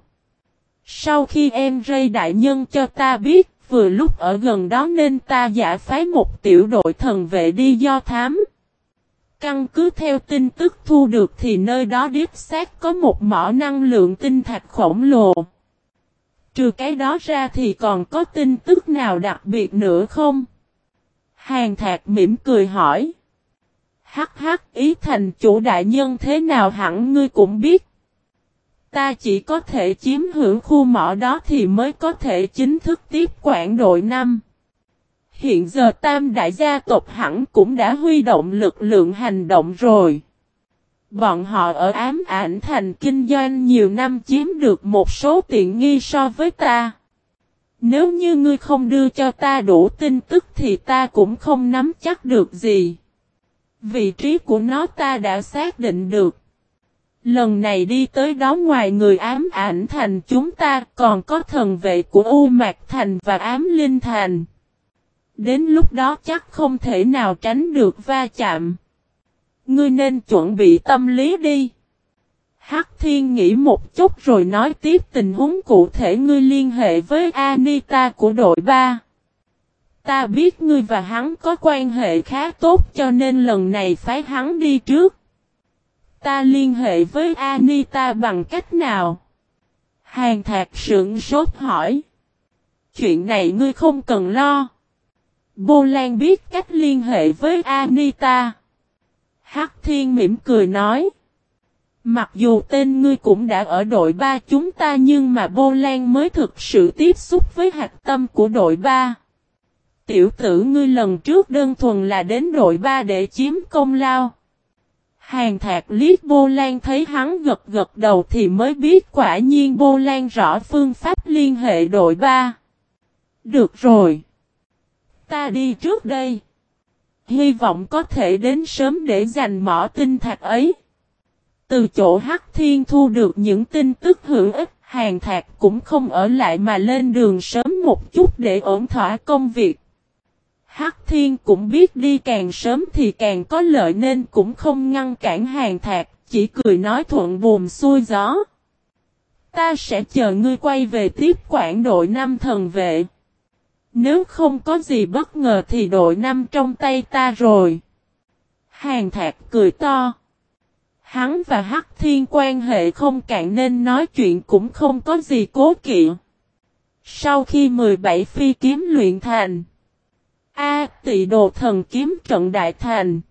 A: Sau khi em Ray đại nhân cho ta biết, vừa lúc ở gần đó nên ta giả phái một tiểu đội thần vệ đi do thám. Căn cứ theo tin tức thu được thì nơi đó đích xác có một mỏ năng lượng tinh thạch khổng lồ. Trừ cái đó ra thì còn có tin tức nào đặc biệt nữa không? Hàn Thạc mỉm cười hỏi. Hắc hắc, ý thành chủ đại nhân thế nào hẳn ngươi cũng biết. Ta chỉ có thể chiếm hữu khu mỏ đó thì mới có thể chính thức tiếp quản đội 5. Hiện giờ Tam đại gia tộc hẳn cũng đã huy động lực lượng hành động rồi. Bọn họ ở Ám Ảnh Thành kinh doanh nhiều năm chiếm được một số tiện nghi so với ta. Nếu như ngươi không đưa cho ta đủ tin tức thì ta cũng không nắm chắc được gì. Vị trí của nó ta đã xác định được. Lần này đi tới đó ngoài người Ám Ảnh Thành chúng ta còn có thần vệ của U Mạc Thành và Ám Linh Thành. Đến lúc đó chắc không thể nào tránh được va chạm. Ngươi nên chuẩn bị tâm lý đi. Hắc Thiên nghĩ một chút rồi nói tiếp tình huống cụ thể ngươi liên hệ với Anita của đội 3. Ta biết ngươi và hắn có quan hệ khá tốt cho nên lần này phái hắn đi trước. Ta liên hệ với Anita bằng cách nào? Hàn Thạc sững sốt hỏi. Chuyện này ngươi không cần lo. Bô Lan biết cách liên hệ với Anita. Hắc Thiên mỉm cười nói. Mặc dù tên ngươi cũng đã ở đội 3 chúng ta nhưng mà Bô Lan mới thực sự tiếp xúc với hạch tâm của đội 3. Tiểu tử ngươi lần trước đơn thuần là đến đội 3 để chiếm công lao. Hàn Thạc liếc Bô Lan thấy hắn gật gật đầu thì mới biết quả nhiên Bô Lan rõ phương pháp liên hệ đội 3. Được rồi. Ta đi trước đây. Hy vọng có thể đến sớm để giành mỏ tinh thạch ấy. Từ chỗ Hắc Thiên thu được những tin tức hữu ích, Hàn Thạc cũng không ở lại mà lên đường sớm một chút để ổn thỏa công việc. Hắc Thiên cũng biết đi càng sớm thì càng có lợi nên cũng không ngăn cản Hàn Thạc, chỉ cười nói thuận buồm xuôi gió. Ta sẽ chờ ngươi quay về tiếp quản đội 5 thần vệ. Nếu không có gì bất ngờ thì đội 5 trong tay ta rồi. Hàn Thạc cười to. Hắn và Hắc Thiên quan hệ không cạn nên nói chuyện cũng không có gì cố kỵ. Sau khi 17 phi kiếm luyện thành. Tị đồ thần kiếm trận đại thành.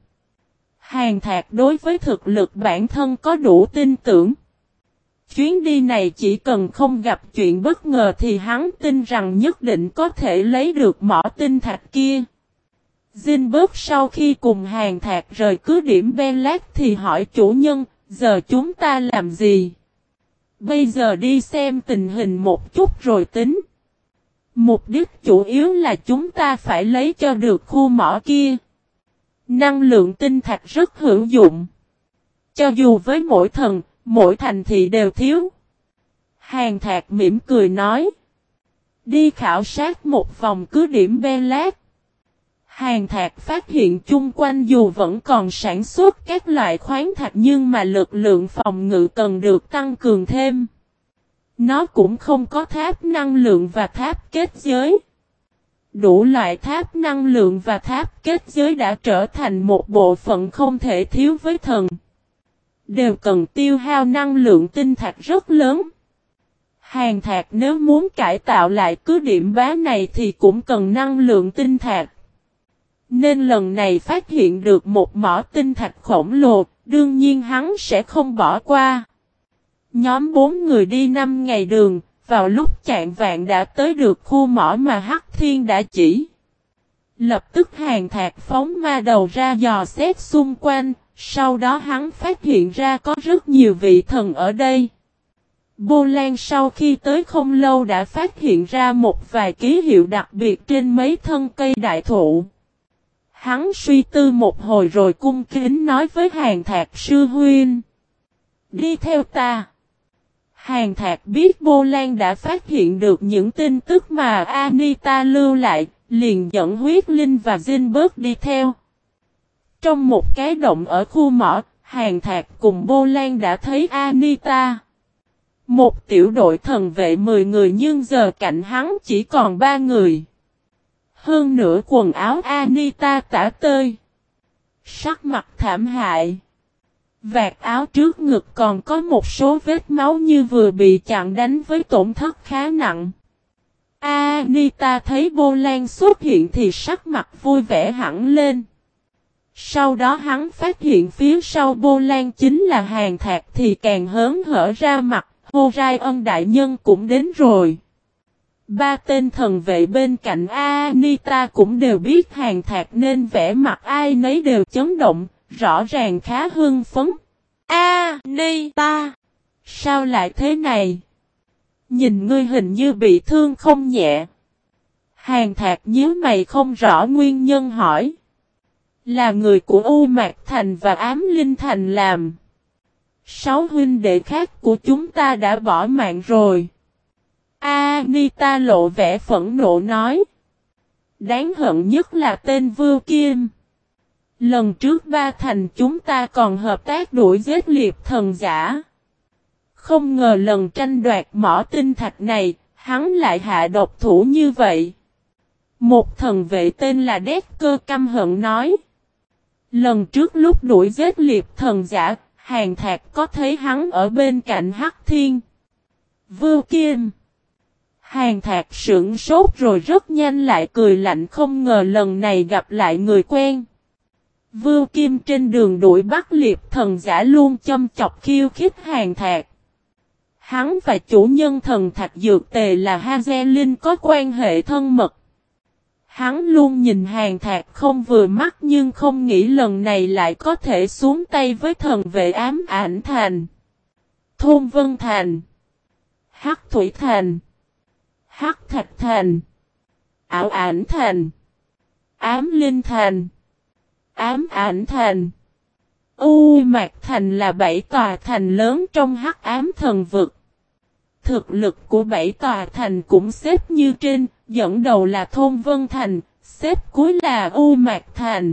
A: Hàn Thạc đối với thực lực bản thân có đủ tin tưởng. Chuyến đi này chỉ cần không gặp chuyện bất ngờ thì hắn tin rằng nhất định có thể lấy được mỏ tinh thạch kia. Zinberg sau khi cùng Hàn Thạc rời cứ điểm Belat thì hỏi chủ nhân, giờ chúng ta làm gì? Bây giờ đi xem tình hình một chút rồi tính. Mục đích chủ yếu là chúng ta phải lấy cho được khu mỏ kia. Năng lượng tinh thạch rất hữu dụng. Cho dù với mỗi thần, mỗi thành thị đều thiếu. Hàn Thạc mỉm cười nói. Đi khảo sát một vòng cứ điểm Belat. Hàn Thạc phát hiện chung quanh dù vẫn còn sản xuất các loại khoáng thạch nhưng mà lực lượng phòng ngự cần được tăng cường thêm. Nó cũng không có tháp năng lượng và tháp kết giới. Đủ loại tháp năng lượng và tháp kết giới đã trở thành một bộ phận không thể thiếu với thần. Đều cần tiêu hao năng lượng tinh thạch rất lớn. Hàn Thạc nếu muốn cải tạo lại cứ điểm bá này thì cũng cần năng lượng tinh thạch. Nên lần này phát hiện được một mỏ tinh thạch khổng lồ, đương nhiên hắn sẽ không bỏ qua. Nhóm 4 người đi 5 ngày đường, vào lúc chạng vạng đã tới được khu mỏ mà Hắc Thiên đã chỉ. Lập tức Hàn Thạc phóng ma đầu ra dò xét xung quanh, sau đó hắn phát hiện ra có rất nhiều vị thần ở đây. Bô Lan sau khi tới không lâu đã phát hiện ra một vài ký hiệu đặc biệt trên mấy thân cây đại thụ. Hắn suy tư một hồi rồi cung kính nói với Hàn Thạc sư huynh. Đi theo ta. Hàn Thạc biết Bô Lan đã phát hiện được những tin tức mà Anita lưu lại, liền dẫn Huyết Linh và Zinberg đi theo. Trong một cái động ở khu mỏ, Hàn Thạc cùng Bô Lan đã thấy Anita. Một tiểu đội thần vệ 10 người nhưng giờ cạnh hắn chỉ còn 3 người. Hơn nữa quần áo Anita tả tơi. Sắc mặt thảm hại. Vạt áo trước ngực còn có một số vết máu như vừa bị chặn đánh với tổn thất khá nặng. Anita thấy Bô Lan xuất hiện thì sắc mặt vui vẻ hẳn lên. Sau đó hắn phát hiện phía sau Bô Lan chính là Hàn Thạc thì càng hớn hở ra mặt, Orion đại nhân cũng đến rồi. Ba tên thần vệ bên cạnh Anita cũng đều biết Hàn Thạc nên vẻ mặt ai nấy đều chấn động, rõ ràng khá hưng phấn. Anita! Sao lại thế này? Nhìn ngươi hình như bị thương không nhẹ. Hàn Thạc nhíu mày không rõ nguyên nhân hỏi. Là người của U Mạc Thành và Ám Linh Thành làm. 6 huynh đệ khác của chúng ta đã bỏ mạng rồi. Anita lộ vẻ phẫn nộ nói. Đáng hận nhất là tên Vưu Kim. Lần trước ba thành chúng ta còn hợp tác đuổi giết liệp thần giả. Không ngờ lần tranh đoạt mỏ tinh thạch này, hắn lại hạ độc thủ như vậy. Một thần vệ tên là Decker căm hận nói. Lần trước lúc đuổi giết liệp thần giả, Hàn Thạc có thấy hắn ở bên cạnh Hắc Thiên. Vưu Kim. Hàn Thạc sững sốt rồi rất nhanh lại cười lạnh không ngờ lần này gặp lại người quen. Vưu Kim trên đường đuổi bắt liệp thần giả luôn châm chọc khiêu khích Hàn Thạc. Hắn và chủ nhân thần thạch dược tề là Hazelin có quan hệ thân mật. Hắn luôn nhìn Hàn Thạc không vừa mắt nhưng không nghĩ lần này lại có thể xuống tay với thần vệ Ám Ảnh Thành, Thôn Vân Thành, Hắc Thủy Thành, Hắc Thạch Thành, Ảo Ảnh Thành, Ám Linh Thành, Ám Ảnh Thành. U Mạc Thành là 7 tòa thành lớn trong Hắc Ám Thần Vực. Thực lực của 7 tòa thành cũng xếp như trên, dẫn đầu là Thôn Vân Thành, xếp cuối là U Mạc Thành.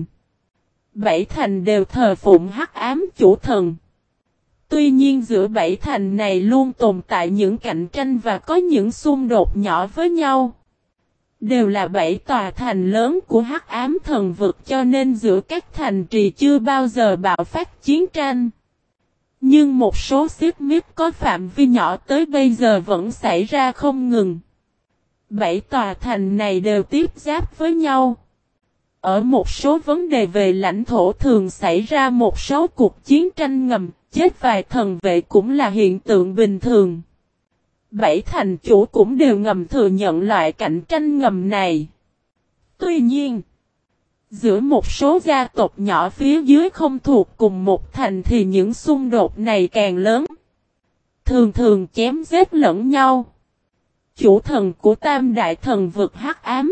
A: 7 thành đều thờ phụng Hắc Ám chủ thần. Tuy nhiên giữa 7 thành này luôn tồn tại những cạnh tranh và có những xung đột nhỏ với nhau. Đều là 7 tòa thành lớn của Hắc Ám Thần Vực cho nên giữa các thành trì chưa bao giờ bạo phát chiến tranh. Nhưng một số xích mích có phạm vi nhỏ tới bây giờ vẫn xảy ra không ngừng. 7 tòa thành này đều tiếp giáp với nhau. Ở một số vấn đề về lãnh thổ thường xảy ra một số cuộc chiến tranh ngầm, chết vài thần vệ cũng là hiện tượng bình thường. 7 thành chủ cũng đều ngầm thừa nhận loại cạnh tranh ngầm này. Tuy nhiên, giữa một số gia tộc nhỏ phía dưới không thuộc cùng một thành thì những xung đột này càng lớn. Thường thường chém giết lẫn nhau. Chủ thần của Tam Đại Thần Vực Hắc Ám,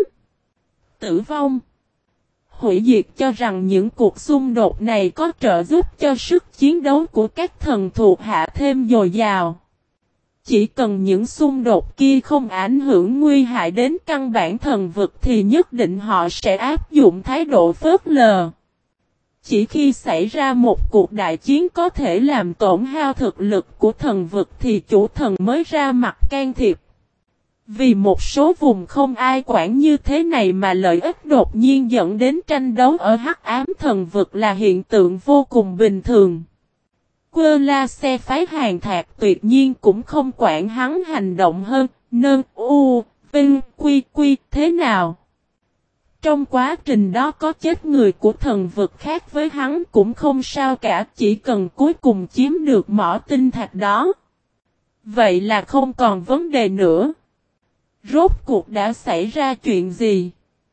A: tử vong, hủy diệt cho rằng những cuộc xung đột này có trợ giúp cho sức chiến đấu của các thần thuộc hạ thêm dồi dào. Chỉ cần những xung đột kia không ảnh hưởng nguy hại đến căn bản thần vực thì nhất định họ sẽ áp dụng thái độ phớt lờ. Chỉ khi xảy ra một cuộc đại chiến có thể làm tổn hao thực lực của thần vực thì chủ thần mới ra mặt can thiệp. Vì một số vùng không ai quản như thế này mà lợi ích đột nhiên dẫn đến tranh đấu ở Hắc Ám Thần Vực là hiện tượng vô cùng bình thường. Quơ La Xe phái Hàn Thạc tuyệt nhiên cũng không quản hắn hành động hơn, nơn, u, vinh, quy thế nào. Trong quá trình đó có chết người của thần vực khác với hắn cũng không sao cả, chỉ cần cuối cùng chiếm được mỏ tinh thạch đó. Vậy là không còn vấn đề nữa. Rốt cuộc đã xảy ra chuyện gì?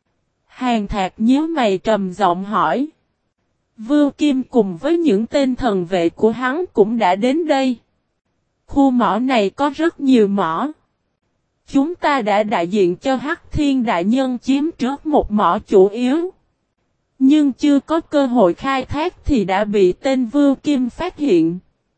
A: Hàn Thạc nhíu mày trầm giọng hỏi. Vưu Kim cùng với những tên thần vệ của hắn cũng đã đến đây. Khu mỏ này có rất nhiều mỏ. Chúng ta đã đại diện cho Hắc Thiên Đại Nhân chiếm trước một mỏ chủ yếu. Nhưng chưa có cơ hội khai thác thì đã bị tên Vưu Kim phát hiện.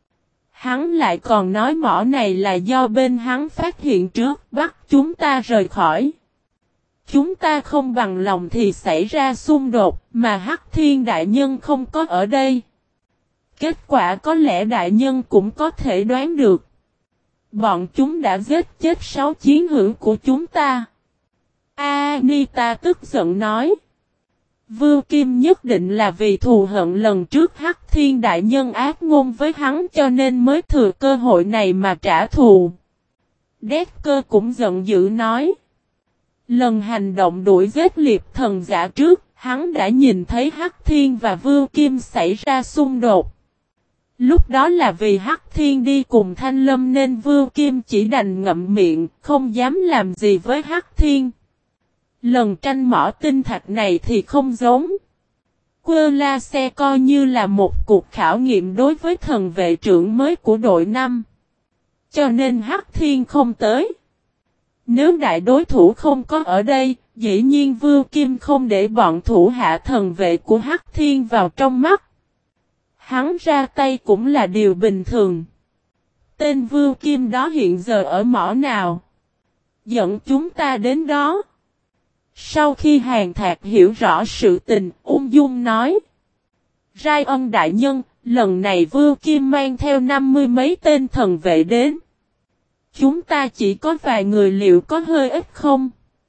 A: Hắn lại còn nói mỏ này là do bên hắn phát hiện trước bắt chúng ta rời khỏi. Chúng ta không bằng lòng thì xảy ra xung đột mà Hắc Thiên Đại Nhân không có ở đây. Kết quả có lẽ Đại Nhân cũng có thể đoán được. Bọn chúng đã giết chết 6 chiến hữu của chúng ta. Anita tức giận nói. Vưu Kim nhất định là vì thù hận lần trước Hắc Thiên đại nhân ác ngôn với hắn cho nên mới thừa cơ hội này mà trả thù. Decker cũng giận dữ nói. Lần hành động đuổi giết liệp thần giả trước, hắn đã nhìn thấy Hắc Thiên và Vưu Kim xảy ra xung đột. Lúc đó là vì Hắc Thiên đi cùng Thanh Lâm nên Vưu Kim chỉ đành ngậm miệng, không dám làm gì với Hắc Thiên. Lần tranh mỏ tinh thạch này thì không giống. Quơ La Xe coi như là một cuộc khảo nghiệm đối với thần vệ trưởng mới của đội 5. Cho nên Hắc Thiên không tới. Nếu đại đối thủ không có ở đây, dĩ nhiên Vưu Kim không để bọn thủ hạ thần vệ của Hắc Thiên vào trong mắt. Hắn ra tay cũng là điều bình thường. Tên Vưu Kim đó hiện giờ ở mỏ nào? Dẫn chúng ta đến đó. Sau khi Hàn Thạc hiểu rõ sự tình, ung dung nói. Rai Ân đại nhân, lần này Vưu Kim mang theo 50 mấy tên thần vệ đến. Chúng ta chỉ có vài người liệu có hơi ít không?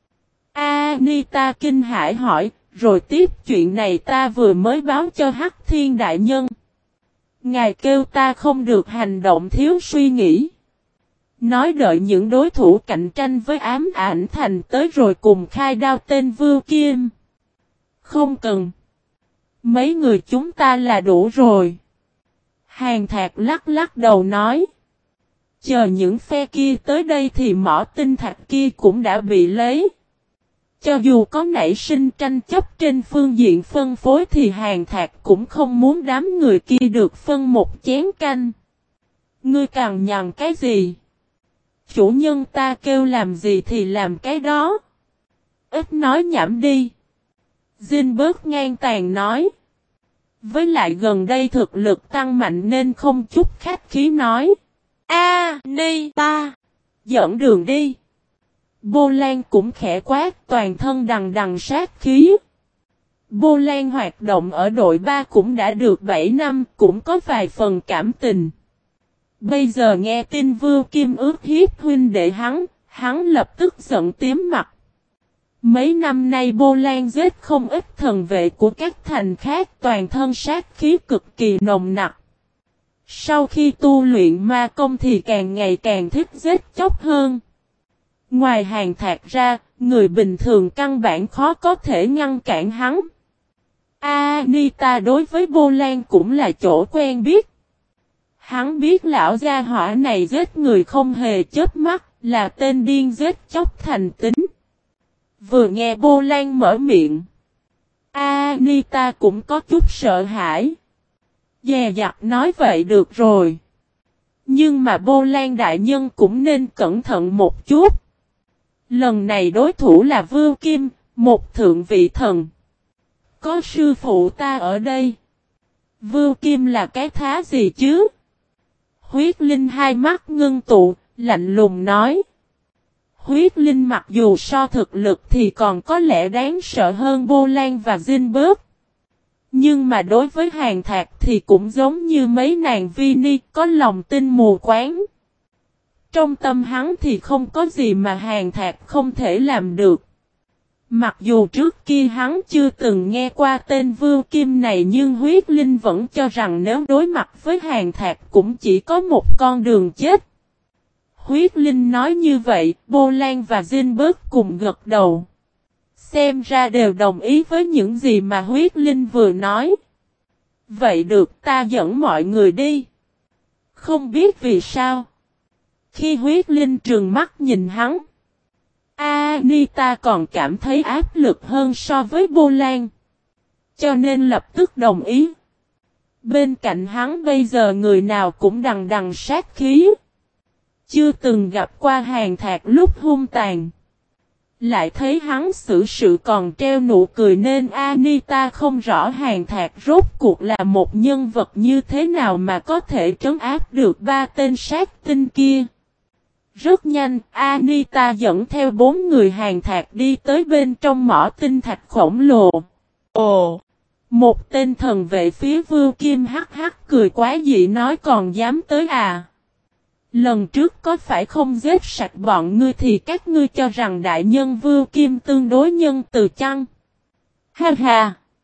A: Anita kinh hãi hỏi, rồi tiếp chuyện này ta vừa mới báo cho Hắc Thiên đại nhân. Ngài kêu ta không được hành động thiếu suy nghĩ. Nói đợi những đối thủ cạnh tranh với ám ảnh thành tới rồi cùng khai đao tên Vưu Kim. Không cần. Mấy người chúng ta là đủ rồi. Hàn Thạc lắc lắc đầu nói. Chờ những phe kia tới đây thì mỏ tinh thạch kia cũng đã bị lấy. Cho dù có nảy sinh tranh chấp trên phương diện phân phối thì Hàn Thạc cũng không muốn đám người kia được phân một chén canh. Ngươi càng nhằn cái gì? Chủ nhân ta kêu làm gì thì làm cái đó. Ít nói nhảm đi. Zinberg ngang tàn nói. Với lại gần đây thực lực tăng mạnh nên không chút khách khí nói. Anita, dẫn đường đi. Bô Lan cũng khẽ quát toàn thân đằng đằng sát khí. Bô Lan hoạt động ở đội 3 cũng đã được 7 năm, cũng có vài phần cảm tình. Bây giờ nghe tin Vưu Kim ước hiếp huynh đệ hắn lập tức giận tím mặt. Mấy năm nay Bô Lan giết không ít thần vệ của các thành khác toàn thân sát khí cực kỳ nồng nặc. Sau khi tu luyện ma công thì càng ngày càng thích giết chóc hơn. Ngoài Hàn Thạc ra, người bình thường căn bản khó có thể ngăn cản hắn. Anita đối với Bô Lan cũng là chỗ quen biết. Hắn biết lão gia hỏa này giết người không hề chớp mắt, là tên điên giết chóc thành tính. Vừa nghe Bô Lan mở miệng, Anita cũng có chút sợ hãi. Dè dặt nói vậy được rồi. Nhưng mà Bô Lan đại nhân cũng nên cẩn thận một chút. Lần này đối thủ là Vưu Kim, một thượng vị thần. Có sư phụ ta ở đây. Vưu Kim là cái thá gì chứ? Huyết Linh hai mắt ngưng tụ, lạnh lùng nói. Huyết Linh mặc dù so thực lực thì còn có lẽ đáng sợ hơn Bô Lan và Zinberg. Nhưng mà đối với Hàn Thạc thì cũng giống như mấy nàng Vini có lòng tin mù quáng. Trong tâm hắn thì không có gì mà Hàn Thạc không thể làm được. Mặc dù trước kia hắn chưa từng nghe qua tên Vưu Kim này nhưng Huyết Linh vẫn cho rằng nếu đối mặt với Hàn Thạc cũng chỉ có một con đường chết. Huyết Linh nói như vậy, Bô Lan và Zinberg cùng gật đầu. Xem ra đều đồng ý với những gì mà Huyết Linh vừa nói. Vậy được ta dẫn mọi người đi. Không biết vì sao. Khi Huyết Linh trừng mắt nhìn hắn, Anita còn cảm thấy áp lực hơn so với Bô Lan. Cho nên lập tức đồng ý. Bên cạnh hắn bây giờ người nào cũng đằng đằng sát khí. Chưa từng gặp qua Hàn Thạc lúc hung tàn. Lại thấy hắn xử sự còn treo nụ cười nên Anita không rõ Hàn Thạc rốt cuộc là một nhân vật như thế nào mà có thể trấn áp được ba tên sát tinh kia. Rất nhanh, Anita dẫn theo 4 người Hàn Thạc đi tới bên trong mỏ tinh thạch khổng lồ. Ồ! Một tên thần vệ phía Vưu Kim hắc hắc cười quá dị nói còn dám tới à? Lần trước có phải không giết sạch bọn ngươi thì các ngươi cho rằng đại nhân Vưu Kim tương đối nhân từ chăng? Ha ha!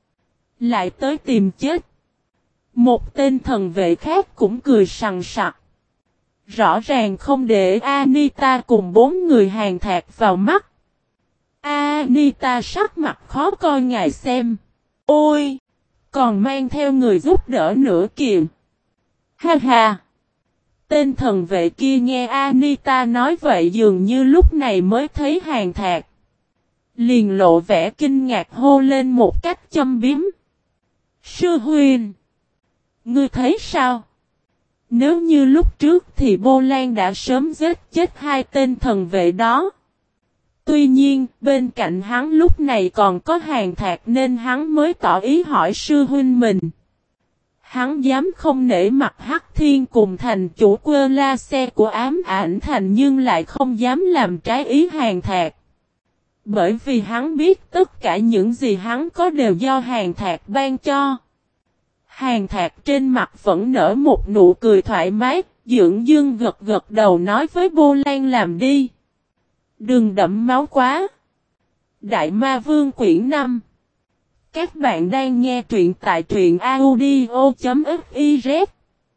A: Lại tới tìm chết. Một tên thần vệ khác cũng cười sằng sặc. Rõ ràng không để Anita cùng 4 người hàng thạc vào mắt. Anita sắc mặt khó coi ngài xem. Ôi! Còn mang theo người giúp đỡ nữa kìa. Ha ha! Tên thần vệ kia nghe Anita nói vậy dường như lúc này mới thấy hàng thạc. Liền lộ vẻ kinh ngạc hô lên một cách châm biếm. Sư huynh! Ngươi thấy sao? Nếu như lúc trước thì Bô Lan đã sớm giết chết 2 tên thần vệ đó. Tuy nhiên, bên cạnh hắn lúc này còn có hàng thạc nên hắn mới tỏ ý hỏi sư huynh mình. Hắn dám không nể mặt Hắc Thiên cùng thành chủ quơ la xe của ám ảnh thành nhưng lại không dám làm trái ý hàng thạc. Bởi vì hắn biết tất cả những gì hắn có đều do hàng thạc ban cho. Hàng thạc trên mặt vẫn nở một nụ cười thoải mái, dưỡng dương gật gật đầu nói với Bô Lan làm đi. Đừng đẫm máu quá. Đại Ma Vương quyển 5. Các bạn đang nghe truyện tại truyện audio.fiz.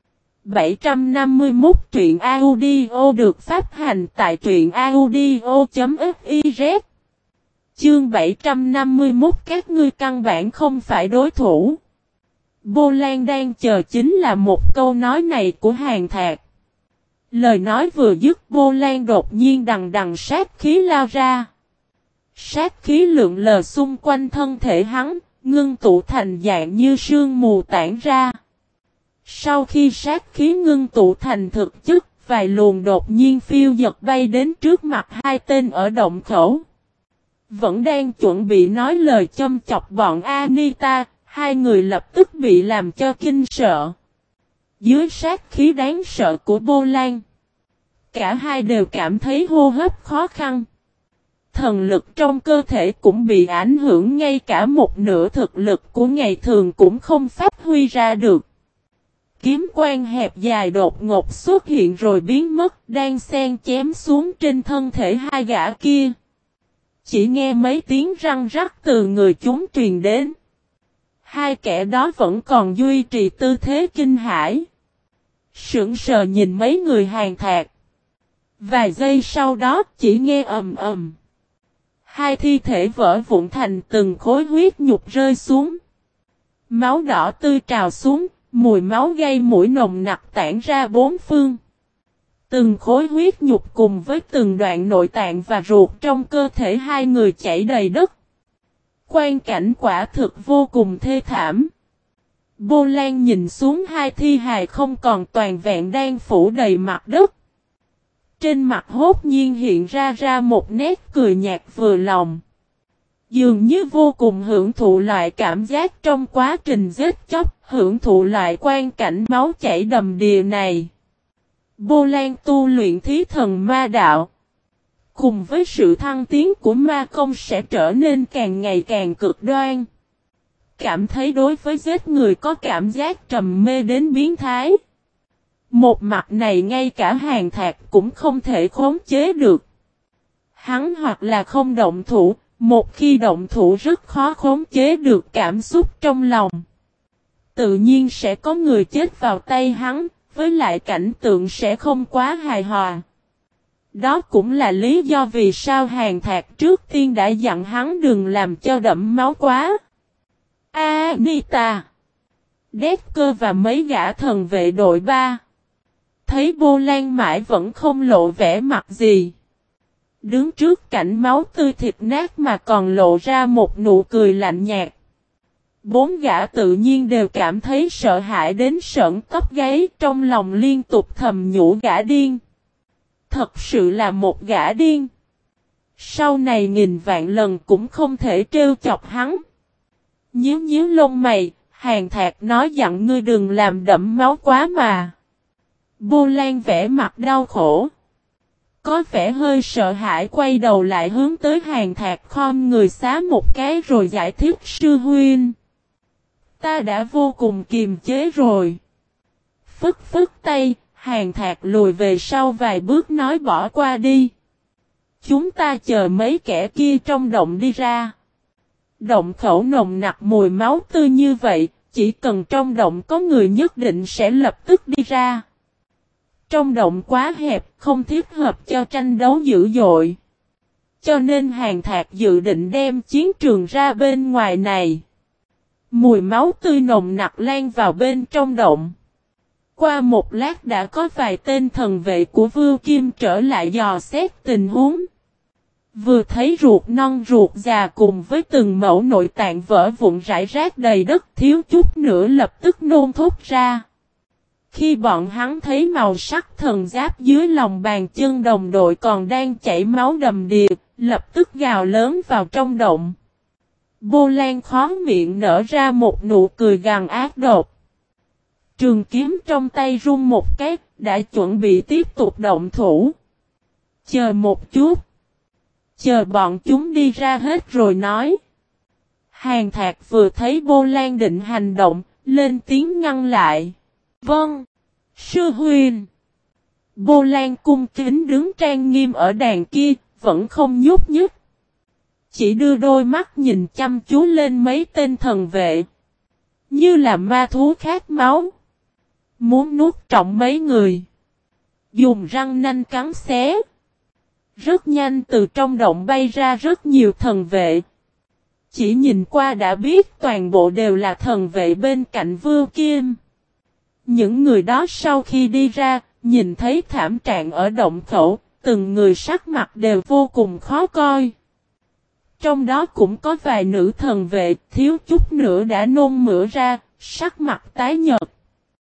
A: 751 truyện audio được phát hành tại truyện audio.fiz. Chương 751 các ngươi căn bản không phải đối thủ. Bô Lan đang chờ chính là một câu nói này của hàng thạc. Lời nói vừa dứt Bô Lan đột nhiên đằng đằng sát khí lao ra. Sát khí lượn lờ xung quanh thân thể hắn, ngưng tụ thành dạng như sương mù tản ra. Sau khi sát khí ngưng tụ thành thực chất, vài luồng đột nhiên phiêu dật bay đến trước mặt 2 tên ở động khẩu. Vẫn đang chuẩn bị nói lời châm chọc bọn Anita, 2 người lập tức bị làm cho kinh sợ. Dưới sát khí đáng sợ của Bô Lan, cả hai đều cảm thấy hô hấp khó khăn. Thần lực trong cơ thể cũng bị ảnh hưởng, ngay cả một nửa thực lực của ngày thường cũng không phát huy ra được. Kiếm quang hẹp dài đột ngột xuất hiện rồi biến mất, đang xen chém xuống trên thân thể 2 gã kia. Chỉ nghe mấy tiếng răng rắc từ người chúng truyền đến. 2 kẻ đó vẫn còn duy trì tư thế kinh hãi. Sững sờ nhìn mấy người hàng thạc. Vài giây sau đó chỉ nghe ầm ầm. 2 thi thể vỡ vụn thành từng khối huyết nhục rơi xuống. Máu đỏ tươi trào xuống, mùi máu gây mũi nồng nặc tản ra 4 phương. Từng khối huyết nhục cùng với từng đoạn nội tạng và ruột trong cơ thể 2 người chảy đầy đất. Quang cảnh quả thực vô cùng thê thảm. Bô Lan nhìn xuống 2 thi hài không còn toàn vẹn đang phủ đầy mặt đất. Trên mặt hốt nhiên hiện ra một nét cười nhạt vừa lòng. Dường như vô cùng hưởng thụ loại cảm giác trong quá trình giết chóc, hưởng thụ loại quang cảnh máu chảy đầm đìa này. Bô Lan tu luyện thí thần ma đạo. Cùng với sự thăng tiến của ma công sẽ trở nên càng ngày càng cực đoan. Cảm thấy đối với giết người có cảm giác trầm mê đến biến thái. Một mặt này ngay cả hàng thạc cũng không thể khống chế được. Hắn hoặc là không động thủ, một khi động thủ rất khó khống chế được cảm xúc trong lòng. Tự nhiên sẽ có người chết vào tay hắn, với lại cảnh tượng sẽ không quá hài hòa. Đó cũng là lý do vì sao hàng thạc trước tiên đã dặn hắn đừng làm cho đẫm máu quá. Anita, Decker và mấy gã thần vệ đội 3. Thấy Bô Lan mãi vẫn không lộ vẻ mặt gì. Đứng trước cảnh máu tươi thịt nát mà còn lộ ra một nụ cười lạnh nhạt. 4 gã tự nhiên đều cảm thấy sợ hãi đến sởn tóc gáy, trong lòng liên tục thầm nhủ gã điên. Thật sự là một gã điên. Sau này nghìn vạn lần cũng không thể trêu chọc hắn. Nhíu nhíu lông mày, hàng thạc nói dặn ngươi đừng làm đẫm máu quá mà. Bô Lan vẻ mặt đau khổ. Có vẻ hơi sợ hãi quay đầu lại hướng tới hàng thạc khom người xá một cái rồi giải thích sư huynh. Ta đã vô cùng kiềm chế rồi. Phức phức tay, hàng thạc lùi về sau vài bước nói bỏ qua đi. Chúng ta chờ mấy kẻ kia trong động đi ra. Động khẩu nồng nặc mùi máu tươi như vậy, chỉ cần trong động có người nhất định sẽ lập tức đi ra. Trong động quá hẹp, không thích hợp cho tranh đấu dữ dội. Cho nên Hàn Thạc dự định đem chiến trường ra bên ngoài này. Mùi máu tươi nồng nặc lan vào bên trong động. Qua một lát đã có vài tên thần vệ của Vưu Kim trở lại dò xét tình huống. Vừa thấy ruột non ruột già cùng với từng mẩu nội tạng vỡ vụn rải rác đầy đất, thiếu chút nữa lập tức nôn thốt ra. Khi bọn hắn thấy màu sắc thần giáp dưới lòng bàn chân đồng đội còn đang chảy máu đầm đìa, lập tức gào lớn vào trong động. Bô Lan khó miệng nở ra một nụ cười gằn ác độc. Trường kiếm trong tay rung một cái, đã chuẩn bị tiếp tục động thủ. Chờ một chút. Chờ bọn chúng đi ra hết rồi nói. Hàn Thạc vừa thấy Bô Lan định hành động, lên tiếng ngăn lại. Vâng, sư huynh. Bô Lan cung kính đứng trang nghiêm ở đàn kia, vẫn không nhúc nhích. Chỉ đưa đôi mắt nhìn chăm chú lên mấy tên thần vệ. Như là ma thú khát máu. Muốn nuốt trọn mấy người. Dùng răng nanh cắn xé. Rất nhanh từ trong động bay ra rất nhiều thần vệ. Chỉ nhìn qua đã biết toàn bộ đều là thần vệ bên cạnh Vưu Kim. Những người đó sau khi đi ra, nhìn thấy thảm trạng ở động khẩu, từng người sắc mặt đều vô cùng khó coi. Trong đó cũng có vài nữ thần vệ, thiếu chút nữa đã nôn mửa ra, sắc mặt tái nhợt.